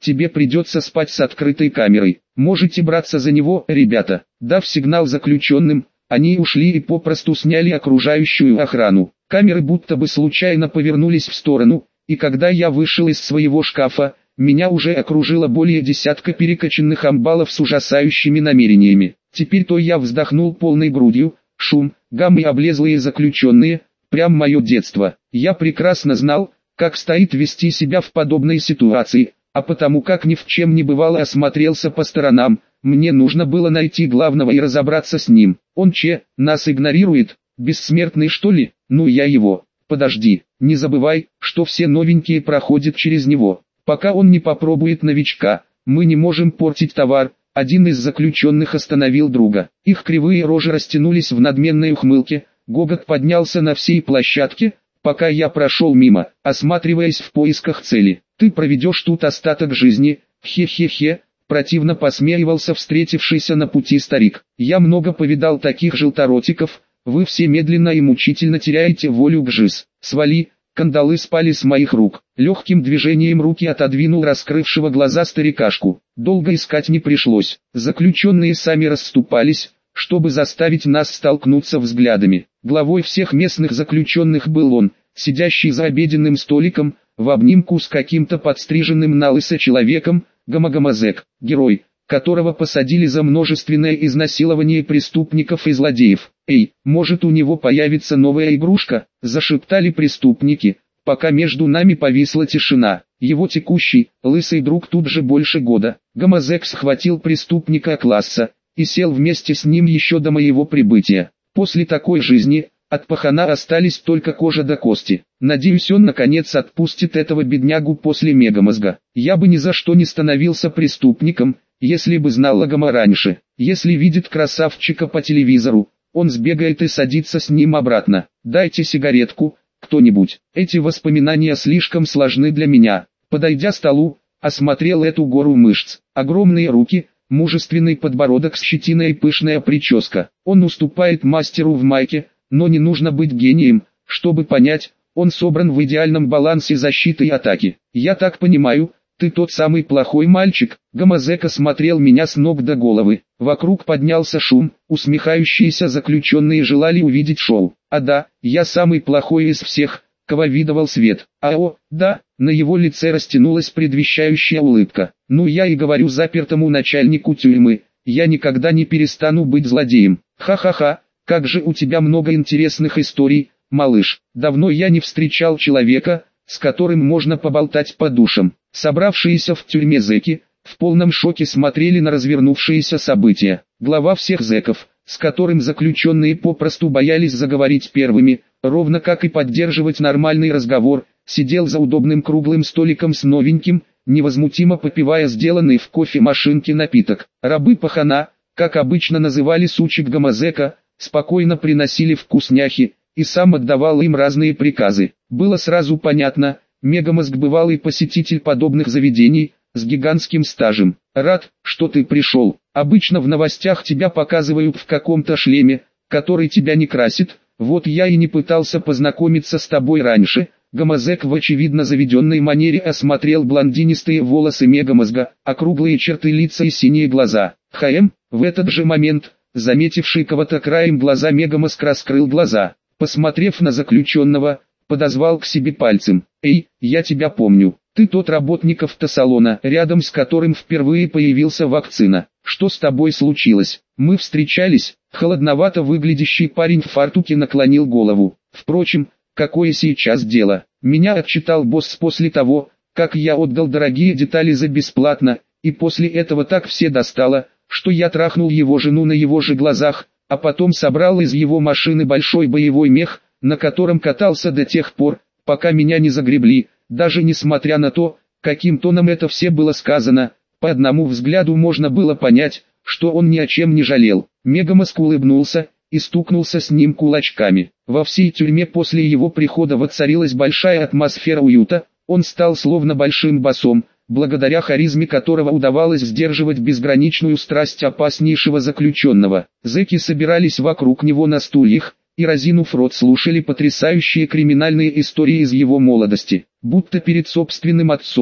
S1: тебе придется спать с открытой камерой. Можете браться за него, ребята». Дав сигнал заключенным, они ушли и попросту сняли окружающую охрану. Камеры будто бы случайно повернулись в сторону, и когда я вышел из своего шкафа, меня уже окружило более десятка перекачанных амбалов с ужасающими намерениями. Теперь то я вздохнул полной грудью, шум, гам и облезлые заключенные, прям мое детство. Я прекрасно знал, как стоит вести себя в подобной ситуации, а потому как ни в чем не бывало осмотрелся по сторонам, мне нужно было найти главного и разобраться с ним. Он че, нас игнорирует, бессмертный что ли? Ну я его. Подожди, не забывай, что все новенькие проходят через него. Пока он не попробует новичка, мы не можем портить товар. Один из заключенных остановил друга. Их кривые рожи растянулись в надменной ухмылке, гогот поднялся на всей площадке, пока я прошел мимо, осматриваясь в поисках цели. «Ты проведешь тут остаток жизни, хе-хе-хе», противно посмеивался встретившийся на пути старик. «Я много повидал таких желторотиков, вы все медленно и мучительно теряете волю к жизнь. Свали!» Кандалы спали с моих рук. Легким движением руки отодвинул раскрывшего глаза старикашку. Долго искать не пришлось. Заключенные сами расступались, чтобы заставить нас столкнуться взглядами. Главой всех местных заключенных был он, сидящий за обеденным столиком, в обнимку с каким-то подстриженным налысо человеком, Гамагамазек, герой, которого посадили за множественное изнасилование преступников и злодеев. «Эй, может у него появится новая игрушка?» – зашептали преступники, пока между нами повисла тишина. Его текущий, лысый друг тут же больше года. Гамазек схватил преступника класса и сел вместе с ним еще до моего прибытия. После такой жизни, от пахана остались только кожа до кости. Надеюсь, он наконец отпустит этого беднягу после мегамозга. Я бы ни за что не становился преступником, если бы знал о Гама раньше. Если видит красавчика по телевизору, он сбегает и садится с ним обратно. «Дайте сигаретку, кто-нибудь». Эти воспоминания слишком сложны для меня. Подойдя к столу, осмотрел эту гору мышц. Огромные руки, мужественный подбородок с щетиной и пышная прическа. Он уступает мастеру в майке, но не нужно быть гением, чтобы понять, он собран в идеальном балансе защиты и атаки. «Я так понимаю, ты тот самый плохой мальчик?» Гамазек осмотрел меня с ног до головы. Вокруг поднялся шум, усмехающиеся заключенные желали увидеть шоу. «А да, я самый плохой из всех», — кого видывал свет. «А о, да», на его лице растянулась предвещающая улыбка. «Ну я и говорю запертому начальнику тюрьмы, я никогда не перестану быть злодеем. Ха-ха-ха, как же у тебя много интересных историй, малыш. Давно я не встречал человека, с которым можно поболтать по душам». Собравшиеся в тюрьме зэки, в полном шоке смотрели на развернувшиеся события. Глава всех зэков, с которым заключенные попросту боялись заговорить первыми, ровно как и поддерживать нормальный разговор, сидел за удобным круглым столиком с новеньким, невозмутимо попивая сделанный в кофемашинке напиток. Рабы пахана, как обычно называли сучек Гамазека, спокойно приносили вкусняхи, и сам отдавал им разные приказы. Было сразу понятно, Мегамозг бывалый посетитель подобных заведений, с гигантским стажем. «Рад, что ты пришел. Обычно в новостях тебя показывают в каком-то шлеме, который тебя не красит, вот я и не пытался познакомиться с тобой раньше». Гамазек в очевидно заведенной манере осмотрел блондинистые волосы Мегамозга, округлые черты лица и синие глаза. «Хаэм», в этот же момент, заметивший кого-то краем глаза Мегамозг раскрыл глаза. Посмотрев на заключенного, подозвал к себе пальцем. «Эй, я тебя помню. Ты тот работник автосалона, рядом с которым впервые появился вакцина. Что с тобой случилось? Мы встречались?» Холодновато выглядящий парень в фартуке наклонил голову. «Впрочем, какое сейчас дело? Меня отчитал босс после того, как я отдал дорогие детали за бесплатно, и после этого так все достало, что я трахнул его жену на его же глазах, а потом собрал из его машины большой боевой мех, на котором катался до тех пор, пока меня не загребли». Даже несмотря на то, каким тоном это все было сказано, по одному взгляду можно было понять, что он ни о чем не жалел. Мегамозг улыбнулся и стукнулся с ним кулачками. Во всей тюрьме после его прихода воцарилась большая атмосфера уюта, он стал словно большим боссом, благодаря харизме которого удавалось сдерживать безграничную страсть опаснейшего заключенного. Зэки собирались вокруг него на стульях, и разинув рот слушали потрясающие криминальные истории из его молодости. Будто перед собственным отцом,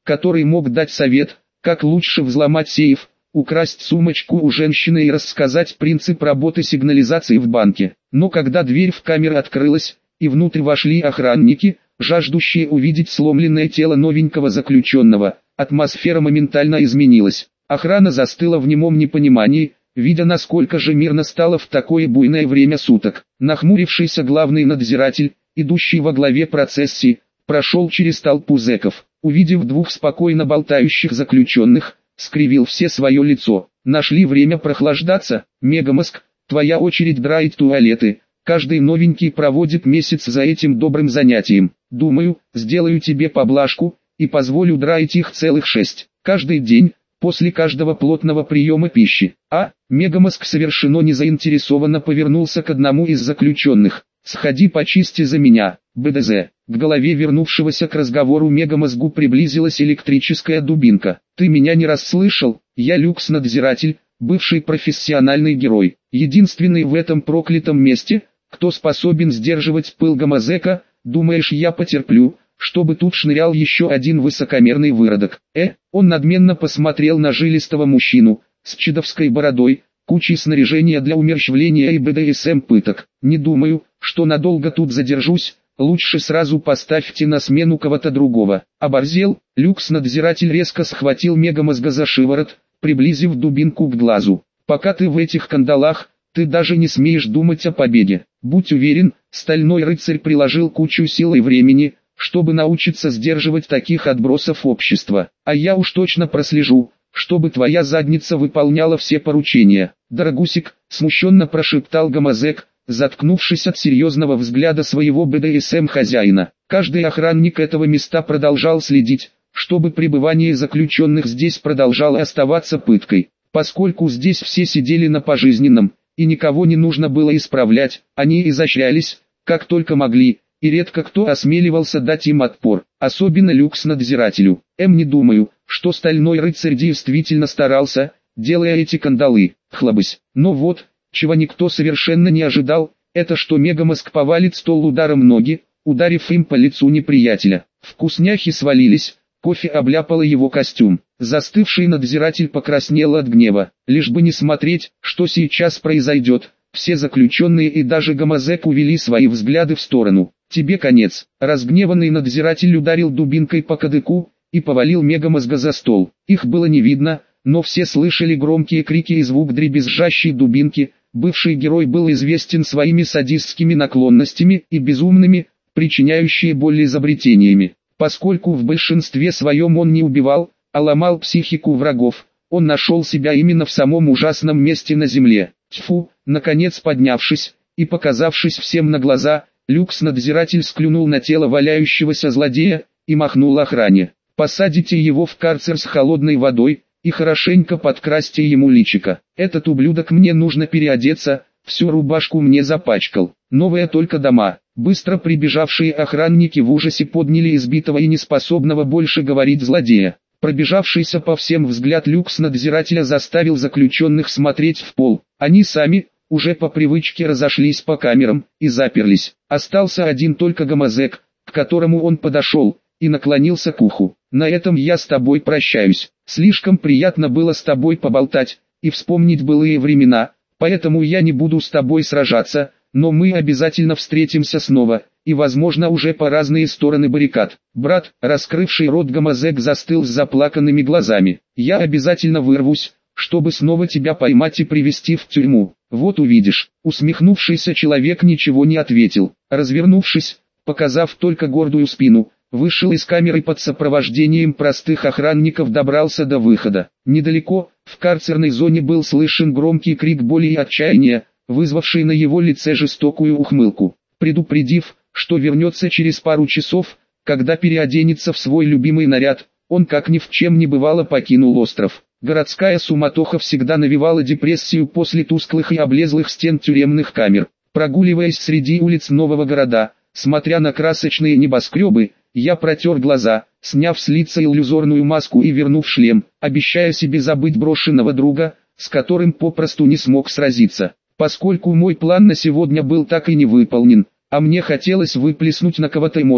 S1: который мог дать совет, как лучше взломать сейф, украсть сумочку у женщины и рассказать принцип работы сигнализации в банке. Но когда дверь в камеру открылась, и внутрь вошли охранники, жаждущие увидеть сломленное тело новенького заключенного, атмосфера моментально изменилась. Охрана застыла в немом непонимании, видя насколько же мирно стало в такое буйное время суток. Нахмурившийся главный надзиратель, идущий во главе процессии, прошел через толпу зэков. Увидев двух спокойно болтающих заключенных, скривил все свое лицо. Нашли время прохлаждаться? Мегамозг, твоя очередь драить туалеты. Каждый новенький проводит месяц за этим добрым занятием. Думаю, сделаю тебе поблажку, и позволю драить их целых шесть. Каждый день, после каждого плотного приема пищи. А, Мегамозг совершенно незаинтересованно повернулся к одному из заключенных. «Сходи почисти за меня, БДЗ». К голове вернувшегося к разговору Мегамозгу приблизилась электрическая дубинка. «Ты меня не расслышал? Я Люкс-надзиратель, бывший профессиональный герой. Единственный в этом проклятом месте, кто способен сдерживать пыл гомозека. Думаешь, я потерплю, чтобы тут шнырял еще один высокомерный выродок?» Э, он надменно посмотрел на жилистого мужчину, с чидовской бородой, кучей снаряжения для умерщвления и бэ дэ эс эм пыток. «Не думаю, что надолго тут задержусь, лучше сразу поставьте на смену кого-то другого». Оборзел, Люкс-надзиратель резко схватил Мегамозга за шиворот, приблизив дубинку к глазу. «Пока ты в этих кандалах, ты даже не смеешь думать о победе. Будь уверен, стальной рыцарь приложил кучу сил и времени, чтобы научиться сдерживать таких отбросов общества. А я уж точно прослежу, чтобы твоя задница выполняла все поручения». «Дорогусик», смущенно прошептал гомозек, заткнувшись от серьезного взгляда своего бэ дэ эс эм хозяина. Каждый охранник этого места продолжал следить, чтобы пребывание заключенных здесь продолжало оставаться пыткой. Поскольку здесь все сидели на пожизненном, и никого не нужно было исправлять, они изощрялись, как только могли, и редко кто осмеливался дать им отпор, особенно Люкс-надзирателю. Эм, не думаю, что стальной рыцарь действительно старался, делая эти кандалы. Хлобысь. Но вот, чего никто совершенно не ожидал, это что Мегамозг повалит стол ударом ноги, ударив им по лицу неприятеля. Вкусняхи свалились, кофе обляпало его костюм. Застывший надзиратель покраснел от гнева. Лишь бы не смотреть, что сейчас произойдет, все заключенные и даже гомозек увели свои взгляды в сторону. «Тебе конец». Разгневанный надзиратель ударил дубинкой по кадыку и повалил Мегамозга за стол. Их было не видно, но все слышали громкие крики и звук дребезжащей дубинки. Бывший герой был известен своими садистскими наклонностями и безумными, причиняющие боль изобретениями. Поскольку в большинстве своем он не убивал, а ломал психику врагов, он нашел себя именно в самом ужасном месте на земле. Тьфу, наконец поднявшись и показавшись всем на глаза, Люкс-надзиратель склюнул на тело валяющегося злодея и махнул охране. «Посадите его в карцер с холодной водой и хорошенько подкрасьте ему личико. Этот ублюдок, мне нужно переодеться, всю рубашку мне запачкал. Новые только дома». Быстро прибежавшие охранники в ужасе подняли избитого и неспособного больше говорить злодея. Пробежавшийся по всем взгляд Люкс-надзирателя заставил заключенных смотреть в пол. Они сами, уже по привычке, разошлись по камерам и заперлись. Остался один только гомозек, к которому он подошел и наклонился к уху. «На этом я с тобой прощаюсь. Слишком приятно было с тобой поболтать и вспомнить былые времена, поэтому я не буду с тобой сражаться, но мы обязательно встретимся снова, и возможно уже по разные стороны баррикад». Брат, раскрывший рот гомозек, застыл с заплаканными глазами. «Я обязательно вырвусь, чтобы снова тебя поймать и привести в тюрьму. Вот увидишь». Усмехнувшийся человек ничего не ответил. Развернувшись, показав только гордую спину, вышел из камеры под сопровождением простых охранников, добрался до выхода. Недалеко, в карцерной зоне, был слышен громкий крик боли и отчаяния, вызвавший на его лице жестокую ухмылку. Предупредив, что вернется через пару часов, когда переоденется в свой любимый наряд, он как ни в чем не бывало покинул остров. Городская суматоха всегда навевала депрессию после тусклых и облезлых стен тюремных камер. Прогуливаясь среди улиц нового города, смотря на красочные небоскребы, я протер глаза, сняв с лица иллюзорную маску и вернув шлем, обещая себе забыть брошенного друга, с которым попросту не смог сразиться. Поскольку мой план на сегодня был так и не выполнен, а мне хотелось выплеснуть на кого-то эмоции,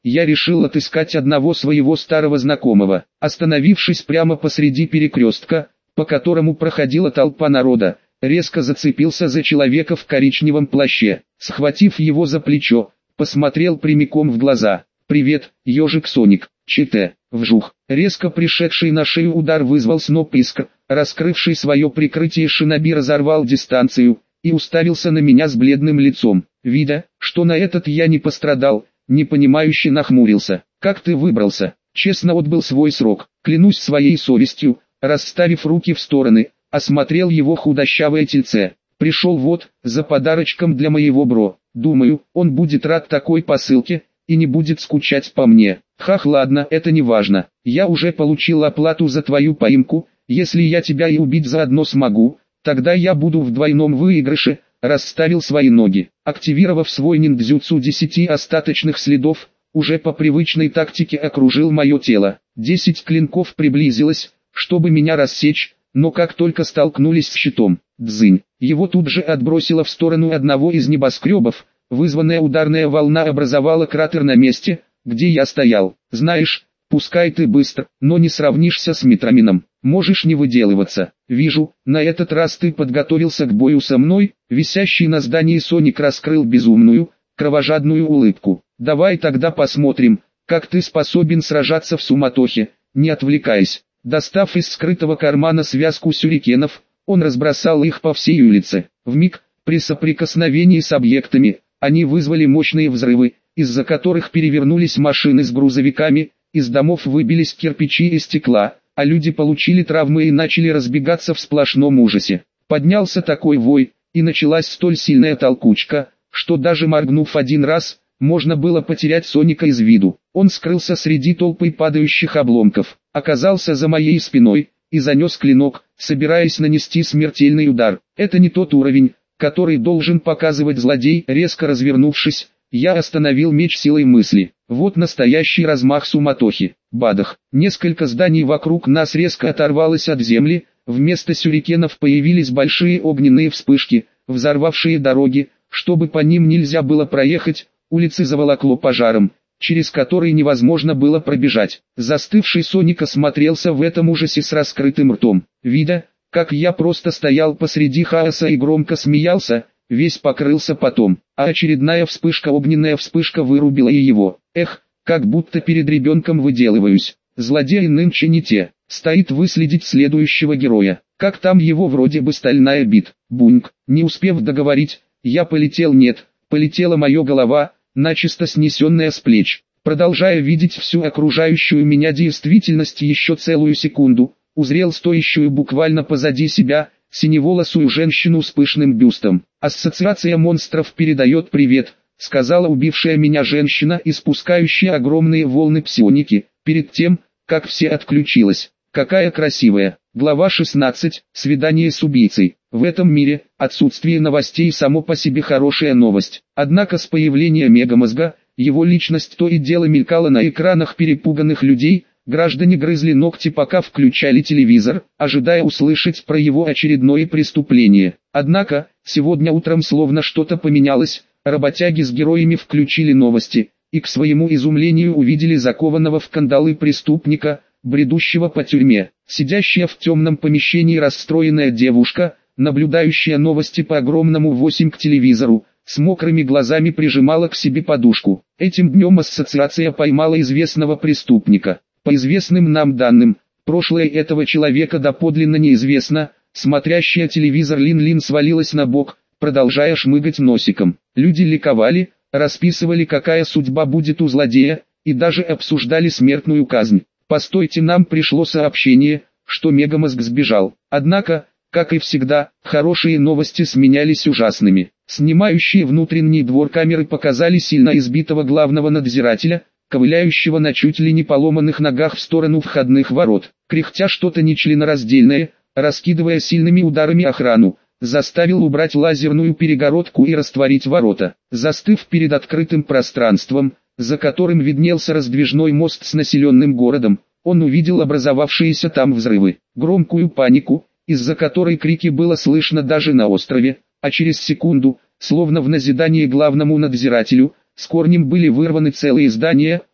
S1: я решил отыскать одного своего старого знакомого. Остановившись прямо посреди перекрестка, по которому проходила толпа народа, резко зацепился за человека в коричневом плаще. Схватив его за плечо, посмотрел прямиком в глаза. «Привет, ежик Соник, ЧТ». Вжух. Резко пришедший на шею удар вызвал сноп искр, раскрывший свое прикрытие шиноби разорвал дистанцию и уставился на меня с бледным лицом. Видя, что на этот я не пострадал, непонимающе нахмурился. «Как ты выбрался?» «Честно отбыл свой срок, клянусь своей совестью», расставив руки в стороны, осмотрел его худощавое тельце. «Пришел вот, за подарочком для моего бро. Думаю, он будет рад такой посылке и не будет скучать по мне». «Хах, ладно, это не важно. Я уже получил оплату за твою поимку. Если я тебя и убить заодно смогу, тогда я буду в двойном выигрыше». Расставил свои ноги, активировав свой ниндзюцу десяти остаточных следов, уже по привычной тактике окружил мое тело. Десять клинков приблизилось, чтобы меня рассечь, но как только столкнулись с щитом, дзынь, его тут же отбросило в сторону одного из небоскребов. Вызванная ударная волна образовала кратер на месте, где я стоял. «Знаешь, пускай ты быстро, но не сравнишься с Митрамином. Можешь не выделываться. Вижу, на этот раз ты подготовился к бою со мной». Висящий на здании Соник раскрыл безумную, кровожадную улыбку. «Давай тогда посмотрим, как ты способен сражаться в суматохе, не отвлекаясь». Достав из скрытого кармана связку сюрикенов, он разбросал их по всей улице. Вмиг, при соприкосновении с объектами, они вызвали мощные взрывы, из-за которых перевернулись машины с грузовиками, из домов выбились кирпичи и стекла, а люди получили травмы и начали разбегаться в сплошном ужасе. Поднялся такой вой, и началась столь сильная толкучка, что даже моргнув один раз, можно было потерять Соника из виду. Он скрылся среди толпы падающих обломков, оказался за моей спиной и занес клинок, собираясь нанести смертельный удар. Это не тот уровень, который должен показывать злодей. Резко развернувшись, я остановил меч силой мысли. Вот настоящий размах суматохи. Бадах. Несколько зданий вокруг нас резко оторвалось от земли, вместо сюрикенов появились большие огненные вспышки, взорвавшие дороги, чтобы по ним нельзя было проехать, улицы заволокло пожаром, через который невозможно было пробежать. Застывший Соник осмотрелся в этом ужасе с раскрытым ртом. Видя, как я просто стоял посреди хаоса и громко смеялся, весь покрылся потом, а очередная вспышка, огненная вспышка, вырубила и его. Эх, как будто перед ребенком выделываюсь. Злодеи нынче не те. Стоит выследить следующего героя. Как там его, вроде бы стальная бит. Буньк. Не успев договорить, я полетел. Нет, полетела моя голова, начисто снесенная с плеч. Продолжая видеть всю окружающую меня действительность еще целую секунду, узрел стоящую буквально позади себя синеволосую женщину с пышным бюстом. «Ассоциация монстров передает привет», — сказала убившая меня женщина, испускающая огромные волны псионики, перед тем, как все отключилось. Какая красивая. Глава шестнадцать. Свидание с убийцей. В этом мире отсутствие новостей само по себе хорошая новость. Однако с появлением Мегамозга, его личность то и дело мелькала на экранах перепуганных людей. Граждане грызли ногти, пока включали телевизор, ожидая услышать про его очередное преступление. Однако, сегодня утром словно что-то поменялось, работяги с героями включили новости, и к своему изумлению увидели закованного в кандалы преступника, бредущего по тюрьме. Сидящая в темном помещении расстроенная девушка, наблюдающая новости по огромному восемь к телевизору, с мокрыми глазами прижимала к себе подушку. Этим днем ассоциация поймала известного преступника. По известным нам данным, прошлое этого человека доподлинно неизвестно. Смотрящая телевизор Лин-Лин свалилась на бок, продолжая шмыгать носиком. Люди ликовали, расписывали, какая судьба будет у злодея, и даже обсуждали смертную казнь. Постойте, нам пришло сообщение, что Мегамозг сбежал. Однако, как и всегда, хорошие новости сменялись ужасными. Снимающие внутренний двор камеры показали сильно избитого главного надзирателя, ковыляющего на чуть ли не поломанных ногах в сторону входных ворот. Кряхтя что-то нечленораздельное, раскидывая сильными ударами охрану, заставил убрать лазерную перегородку и растворить ворота. Застыв перед открытым пространством, за которым виднелся раздвижной мост с населенным городом, он увидел образовавшиеся там взрывы, громкую панику, из-за которой крики было слышно даже на острове, а через секунду, словно в назидание главному надзирателю, с корнем были вырваны целые здания,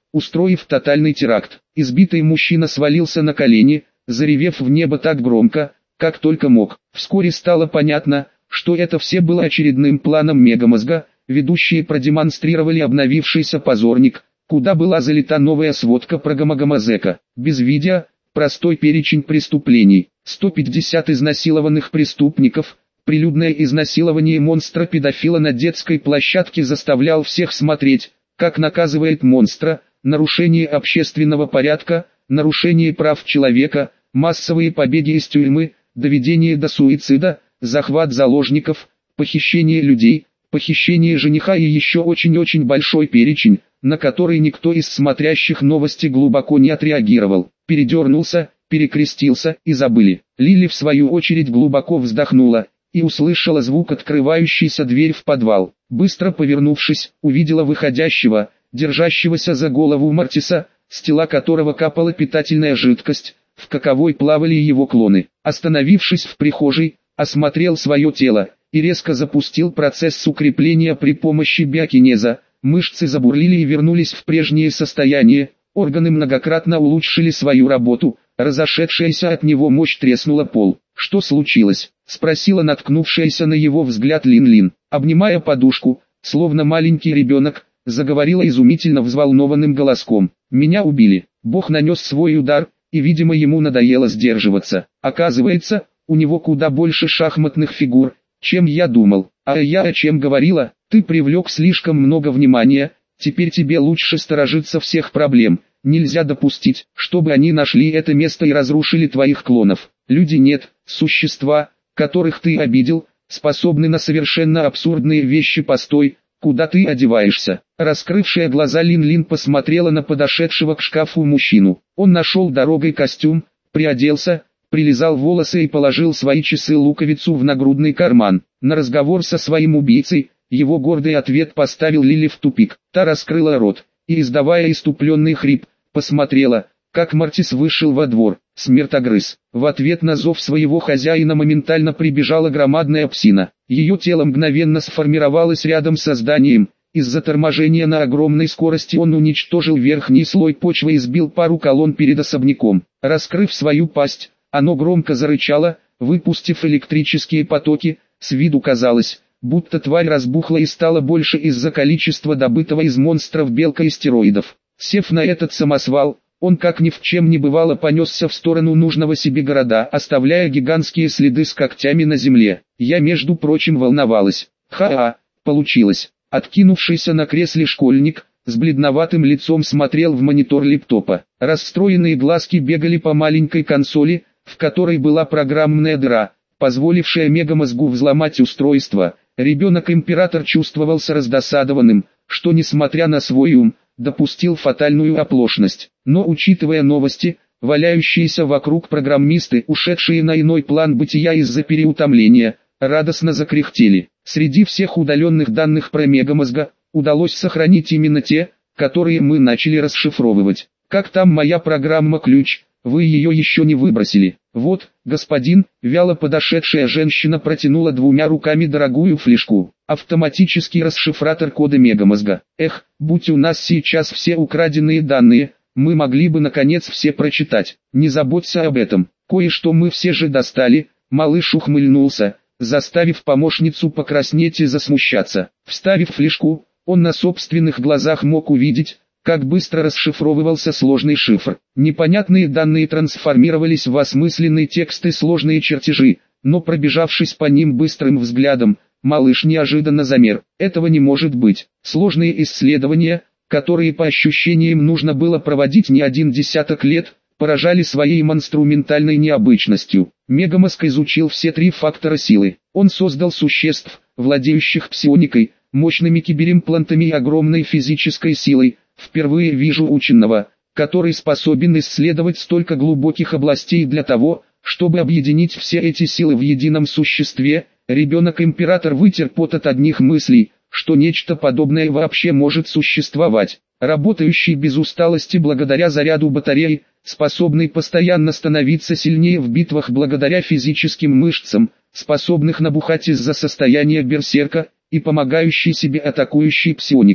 S1: устроив тотальный теракт. Избитый мужчина свалился на колени, заревев в небо так громко, как только мог. Вскоре стало понятно, что это все было очередным планом Мегамозга. Ведущие продемонстрировали обновившийся позорник, куда была залита новая сводка про Гамагамазека. Без видео, простой перечень преступлений, сто пятьдесят изнасилованных преступников, прилюдное изнасилование монстра-педофила на детской площадке заставлял всех смотреть, как наказывает монстра, нарушение общественного порядка, нарушение прав человека, массовые побеги из тюрьмы, доведение до суицида, захват заложников, похищение людей, похищение жениха и еще очень-очень большой перечень, на который никто из смотрящих новости глубоко не отреагировал. Передернулся, перекрестился и забыли. Лили в свою очередь глубоко вздохнула и услышала звук открывающейся дверь в подвал. Быстро повернувшись, увидела выходящего, держащегося за голову Мортиса, с тела которого капала питательная жидкость, в каковой плавали его клоны. Остановившись в прихожей, осмотрел свое тело и резко запустил процесс укрепления при помощи биокинеза. Мышцы забурлили и вернулись в прежнее состояние, органы многократно улучшили свою работу, разошедшаяся от него мощь треснула пол. «Что случилось?» — спросила наткнувшаяся на его взгляд Лин-Лин. Обнимая подушку, словно маленький ребенок, заговорила изумительно взволнованным голоском. «Меня убили. Бог нанес свой удар, и, видимо, ему надоело сдерживаться. Оказывается, у него куда больше шахматных фигур, чем я думал. А я о чем говорила? Ты привлек слишком много внимания, теперь тебе лучше сторожиться всех проблем. Нельзя допустить, чтобы они нашли это место и разрушили твоих клонов. Люди нет, существа, которых ты обидел, способны на совершенно абсурдные вещи. Постой, куда ты одеваешься?» Раскрывшая глаза Лин-Лин посмотрела на подошедшего к шкафу мужчину. Он нашел дорогой костюм, приоделся, прилизал волосы и положил свои часы-луковицу в нагрудный карман. На разговор со своим убийцей, его гордый ответ поставил Лили в тупик. Та раскрыла рот и, издавая иступленный хрип, посмотрела, как Мортис вышел во двор. Смертогрыз. В ответ на зов своего хозяина моментально прибежала громадная псина. Ее тело мгновенно сформировалось рядом со зданием. Из-за торможения на огромной скорости он уничтожил верхний слой почвы и сбил пару колонн перед особняком. Раскрыв свою пасть, оно громко зарычало, выпустив электрические потоки. С виду казалось, будто тварь разбухла и стала больше из-за количества добытого из монстров белкоистероидов. Сев на этот самосвал, он как ни в чем не бывало понесся в сторону нужного себе города, оставляя гигантские следы с когтями на земле. Я, между прочим, волновалась. Ха-ха, получилось. Откинувшийся на кресле школьник, с бледноватым лицом смотрел в монитор лэптопа. Расстроенные глазки бегали по маленькой консоли, в которой была программная дыра, позволившая Мегамозгу взломать устройство. Ребенок-император чувствовался раздосадованным, что, несмотря на свой ум, допустил фатальную оплошность. Но, учитывая новости, валяющиеся вокруг программисты, ушедшие на иной план бытия из-за переутомления, радостно закряхтели. Среди всех удаленных данных про Мегамозга, удалось сохранить именно те, которые мы начали расшифровывать. «Как там моя программа-ключ? Вы ее еще не выбросили?» «Вот, господин», вяло подошедшая женщина протянула двумя руками дорогую флешку. «Автоматический расшифратор кода Мегамозга. Эх, будь у нас сейчас все украденные данные, мы могли бы наконец все прочитать. Не заботься об этом, кое-что мы все же достали». Малыш ухмыльнулся, заставив помощницу покраснеть и засмущаться. Вставив флешку, он на собственных глазах мог увидеть, как быстро расшифровывался сложный шифр. Непонятные данные трансформировались в осмысленный текст и сложные чертежи, но пробежавшись по ним быстрым взглядом, малыш неожиданно замер. Этого не может быть. Сложные исследования, которые по ощущениям нужно было проводить не один десяток лет, поражали своей монструментальной необычностью. Мегамозг изучил все три фактора силы. Он создал существ, владеющих псионикой, мощными киберимплантами и огромной физической силой. Впервые вижу ученого, который способен исследовать столько глубоких областей для того, чтобы объединить все эти силы в едином существе. Ребенок-император вытер пот от одних мыслей, что нечто подобное вообще может существовать. Работающий без усталости благодаря заряду батареи, способный постоянно становиться сильнее в битвах благодаря физическим мышцам, способных набухать из-за состояния берсерка, и помогающий себе атакующей псионикой.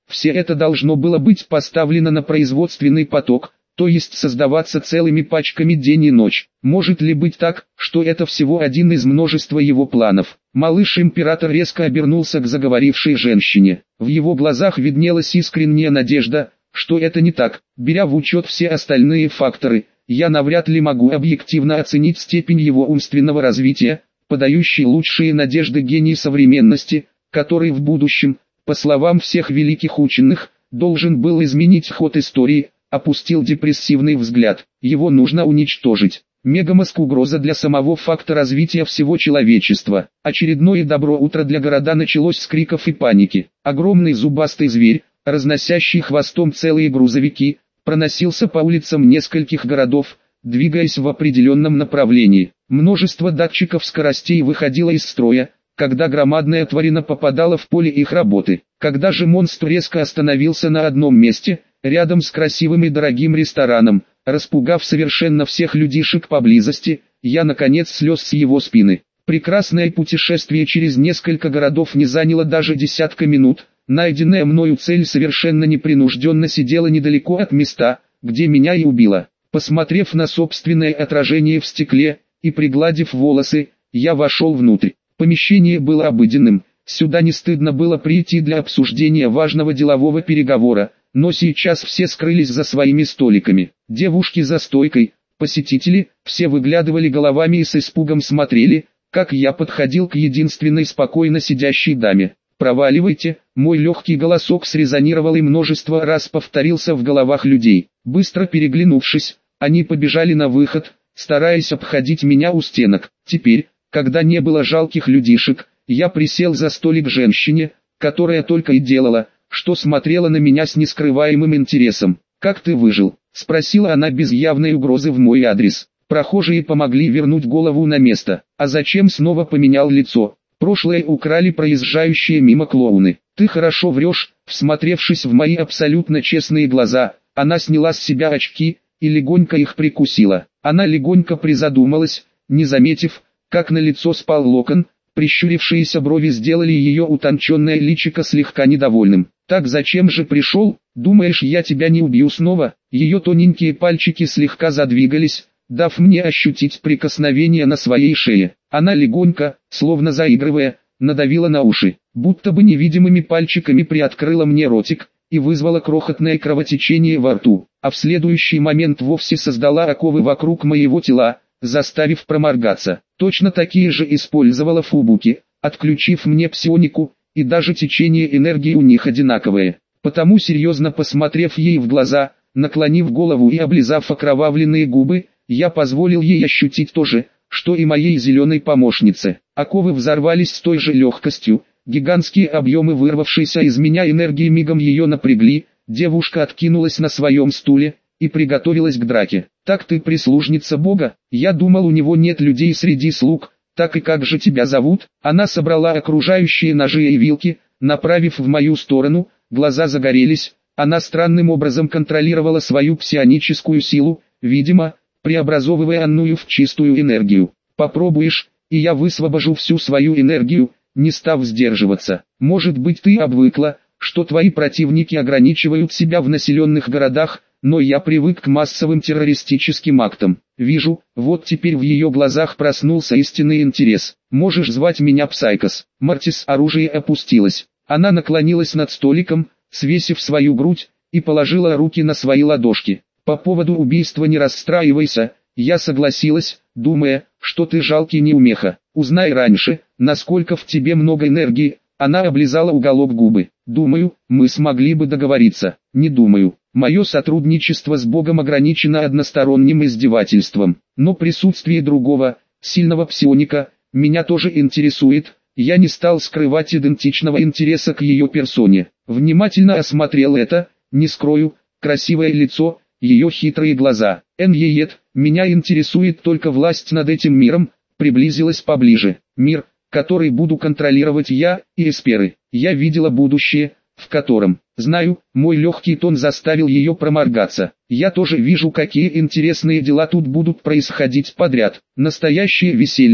S1: Все это должно было быть поставлено на производственный поток, то есть создаваться целыми пачками день и ночь. Может ли быть так, что это всего один из множества его планов? Малыш-император резко обернулся к заговорившей женщине. В его глазах виднелась искренняя надежда, что это не так. Беря в учет все остальные факторы, я навряд ли могу объективно оценить степень его умственного развития, подающий лучшие надежды гений современности, который в будущем, по словам всех великих ученых, должен был изменить ход истории. Опустил депрессивный взгляд. Его нужно уничтожить. Мегамозг — угроза для самого факта развития всего человечества. Очередное добро утро для города началось с криков и паники. Огромный зубастый зверь, разносящий хвостом целые грузовики, проносился по улицам нескольких городов, двигаясь в определенном направлении. Множество датчиков скоростей выходило из строя, когда громадная тварина попадала в поле их работы. Когда же монстр резко остановился на одном месте, рядом с красивым и дорогим рестораном, распугав совершенно всех людишек поблизости, я наконец слез с его спины. Прекрасное путешествие через несколько городов не заняло даже десятка минут. Найденная мною цель совершенно непринужденно сидела недалеко от места, где меня и убило. Посмотрев на собственное отражение в стекле и пригладив волосы, я вошел внутрь. Помещение было обыденным, сюда не стыдно было прийти для обсуждения важного делового переговора. Но сейчас все скрылись за своими столиками. Девушки за стойкой, посетители, все выглядывали головами и с испугом смотрели, как я подходил к единственной спокойно сидящей даме. «Проваливайте», мой легкий голосок срезонировал и множество раз повторился в головах людей. Быстро переглянувшись, они побежали на выход, стараясь обходить меня у стенок. Теперь, когда не было жалких людишек, я присел за столик женщине, которая только и делала, что смотрела на меня с нескрываемым интересом. «Как ты выжил?» — спросила она без явной угрозы в мой адрес. Прохожие помогли вернуть голову на место. «А зачем снова поменял лицо? Прошлое украли проезжающие мимо клоуны. Ты хорошо врешь». Всмотревшись в мои абсолютно честные глаза, она сняла с себя очки и легонько их прикусила. Она легонько призадумалась, не заметив, как на лицо спал локон. Прищурившиеся брови сделали ее утонченное личико слегка недовольным. «Так зачем же пришел? Думаешь, я тебя не убью снова?» Ее тоненькие пальчики слегка задвигались, дав мне ощутить прикосновение на своей шее. Она легонько, словно заигрывая, надавила на уши, будто бы невидимыми пальчиками приоткрыла мне ротик и вызвала крохотное кровотечение во рту, а в следующий момент вовсе создала оковы вокруг моего тела, заставив проморгаться. Точно такие же использовала Фубуки, отключив мне псионику, и даже течение энергии у них одинаковое. Потому серьезно посмотрев ей в глаза, наклонив голову и облизав окровавленные губы, я позволил ей ощутить то же, что и моей зеленой помощнице. Оковы взорвались с той же легкостью, гигантские объемы вырвавшейся из меня энергии мигом ее напрягли, девушка откинулась на своем стуле и приготовилась к драке. «Так ты прислужница Бога? Я думал, у него нет людей среди слуг. Так и как же тебя зовут?» Она собрала окружающие ножи и вилки, направив в мою сторону, глаза загорелись. Она странным образом контролировала свою псионическую силу, видимо, преобразовывая Анную в чистую энергию. «Попробуешь, и я высвобожу всю свою энергию», не став сдерживаться. «Может быть, ты обвыкла, что твои противники ограничивают себя в населенных городах, но я привык к массовым террористическим актам. Вижу, вот теперь в ее глазах проснулся истинный интерес. Можешь звать меня Псайкос». Мартис оружие опустилось. Она наклонилась над столиком, свесив свою грудь, и положила руки на свои ладошки. «По поводу убийства не расстраивайся», я согласилась, думая, что ты жалкий неумеха. «Узнай раньше, насколько в тебе много энергии». Она облизала уголок губы. «Думаю, мы смогли бы договориться». «Не думаю. Мое сотрудничество с Богом ограничено односторонним издевательством. Но присутствие другого, сильного псионика, меня тоже интересует». Я не стал скрывать идентичного интереса к ее персоне. Внимательно осмотрел это, не скрою, красивое лицо, ее хитрые глаза. «Эньеет, меня интересует только власть над этим миром», приблизилась поближе. «Мир, который буду контролировать я и эсперы. Я видела будущее, в котором, знаю, мой легкий тон заставил ее проморгаться. Я тоже вижу, какие интересные дела тут будут происходить подряд. Настоящее веселье,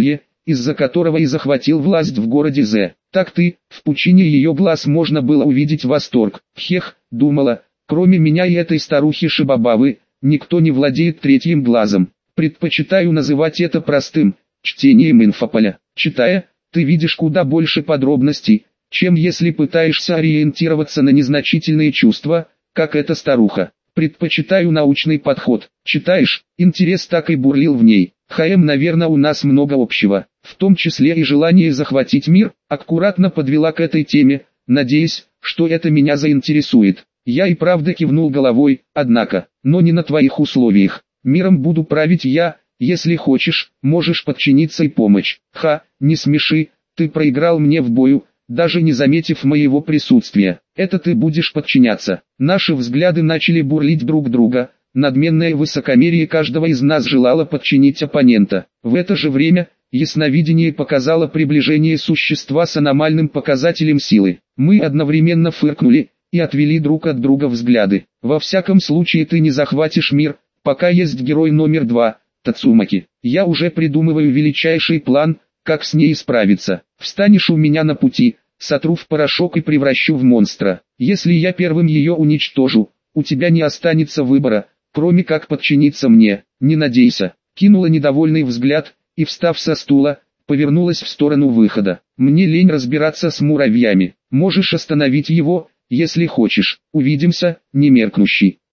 S1: из-за которого и захватил власть в городе З. Так ты, в пучине ее глаз можно было увидеть восторг. Хех, думала, кроме меня и этой старухи Шибабавы, никто не владеет третьим глазом. Предпочитаю называть это простым чтением инфополя. Читая, ты видишь куда больше подробностей, чем если пытаешься ориентироваться на незначительные чувства, как эта старуха. Предпочитаю научный подход. Читаешь, интерес так и бурлил в ней. ХМ, наверное, у нас много общего, в том числе и желание захватить мир. Аккуратно подвела к этой теме, надеясь, что это меня заинтересует. Я и правда кивнул головой, однако, но не на твоих условиях. Миром буду править я, если хочешь, можешь подчиниться и помочь. Ха, не смеши, ты проиграл мне в бою, даже не заметив моего присутствия. Это ты будешь подчиняться. Наши взгляды начали бурлить друг друга. Надменное высокомерие каждого из нас желало подчинить оппонента. В это же время, ясновидение показало приближение существа с аномальным показателем силы. Мы одновременно фыркнули и отвели друг от друга взгляды. Во всяком случае ты не захватишь мир, пока есть герой номер два, Тацумаки. Я уже придумываю величайший план, как с ней справиться. Встанешь у меня на пути, сотру в порошок и превращу в монстра. Если я первым ее уничтожу, у тебя не останется выбора, кроме как подчиниться мне. Не надейся. Кинула недовольный взгляд и, встав со стула, повернулась в сторону выхода. Мне лень разбираться с муравьями. Можешь остановить его, если хочешь. Увидимся, немеркнущий.